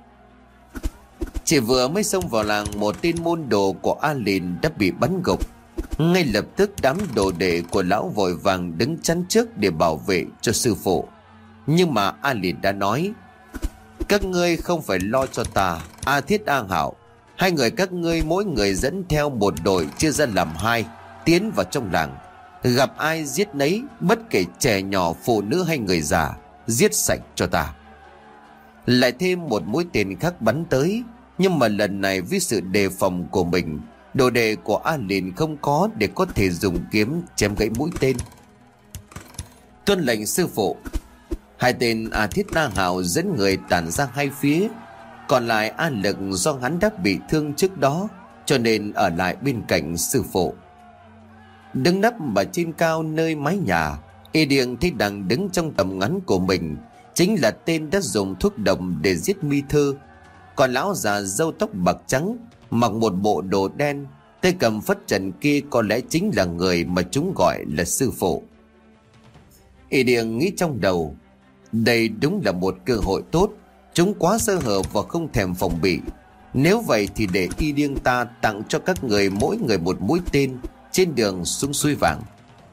Chỉ vừa mới xông vào làng, một tên môn đồ của A Lìn đã bị bắn gục. Ngay lập tức đám đồ đệ của lão vội vàng đứng chắn trước để bảo vệ cho sư phụ. Nhưng mà A Lìn đã nói, các ngươi không phải lo cho ta, A Thiết A Hảo, hai người các ngươi mỗi người dẫn theo một đội chia ra làm hai, tiến vào trong làng, gặp ai giết nấy, bất kể trẻ nhỏ, phụ nữ hay người già, giết sạch cho ta. Lại thêm một mũi tên khác bắn tới, nhưng mà lần này với sự đề phòng của mình, đồ đệ của A Lìn không có để có thể dùng kiếm chém gãy mũi tên. Tuân lệnh sư phụ. Hai tên A Thiết A Hảo dẫn người tản ra hai phía, còn lại A Lực do hắn đã bị thương trước đó cho nên ở lại bên cạnh sư phụ. Đứng nấp ở trên cao nơi mái nhà, Y Điêng thấy đang đứng trong tầm ngắn của mình chính là tên đã dùng thuốc độc để giết Mi Thư. Còn lão già râu tóc bạc trắng, mặc một bộ đồ đen, tay cầm phất trần kia có lẽ chính là người mà chúng gọi là sư phụ. Y Điêng nghĩ trong đầu, đây đúng là một cơ hội tốt, chúng quá sơ hở và không thèm phòng bị. Nếu vậy thì để Y Điêng ta tặng cho các người mỗi người một mũi tên trên đường xuống suối vàng.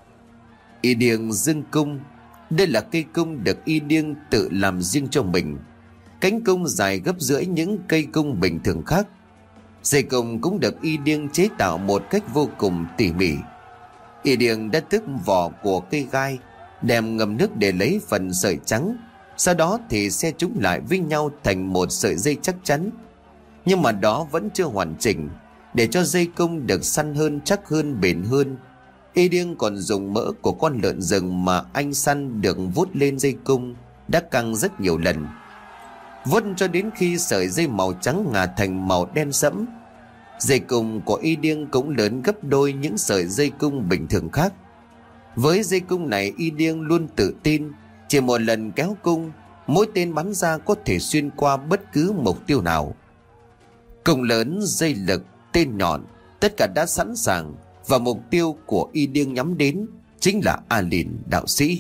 Y Điêng dâng cung. Đây là cây cung được Y Điêng tự làm riêng cho mình. Cánh cung dài gấp rưỡi những cây cung bình thường khác. Dây cung cũng được Y Điêng chế tạo một cách vô cùng tỉ mỉ. Y Điêng đã tước vỏ của cây gai, đem ngâm nước để lấy phần sợi trắng, sau đó thì xe chúng lại với nhau thành một sợi dây chắc chắn. Nhưng mà đó vẫn chưa hoàn chỉnh. Để cho dây cung được săn hơn, chắc hơn, bền hơn, Y Điêng còn dùng mỡ của con lợn rừng mà anh săn được vuốt lên dây cung, đã căng rất nhiều lần, vuốt cho đến khi sợi dây màu trắng ngả thành màu đen sẫm. Dây cung của Y Điêng cũng lớn gấp đôi những sợi dây cung bình thường khác. Với dây cung này, Y Điêng luôn tự tin, chỉ một lần kéo cung, mỗi tên bắn ra có thể xuyên qua bất cứ mục tiêu nào. Cung lớn, dây lực, tên nhọn, tất cả đã sẵn sàng, và mục tiêu của Y Điêng nhắm đến chính là A Lìn đạo sĩ.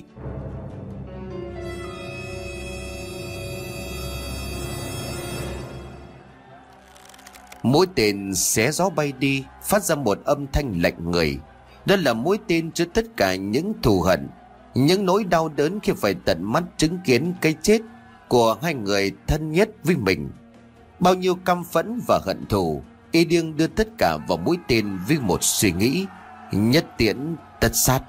Mũi tên xé gió bay đi, phát ra một âm thanh lạnh người. Đó là mũi tên chứa tất cả những thù hận, những nỗi đau đớn khi phải tận mắt chứng kiến cái chết của hai người thân nhất với mình. Bao nhiêu căm phẫn và hận thù, y điêng đưa tất cả vào mũi tên với một suy nghĩ: nhất tiễn tất sát.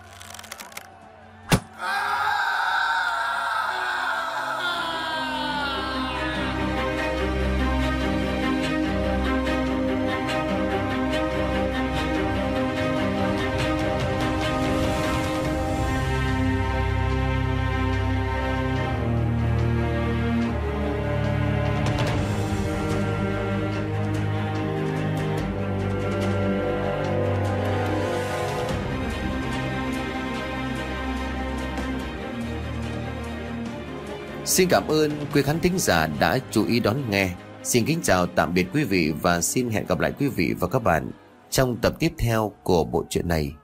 Xin cảm ơn quý khán thính giả đã chú ý đón nghe. Xin kính chào tạm biệt quý vị và xin hẹn gặp lại quý vị và các bạn trong tập tiếp theo của bộ truyện này.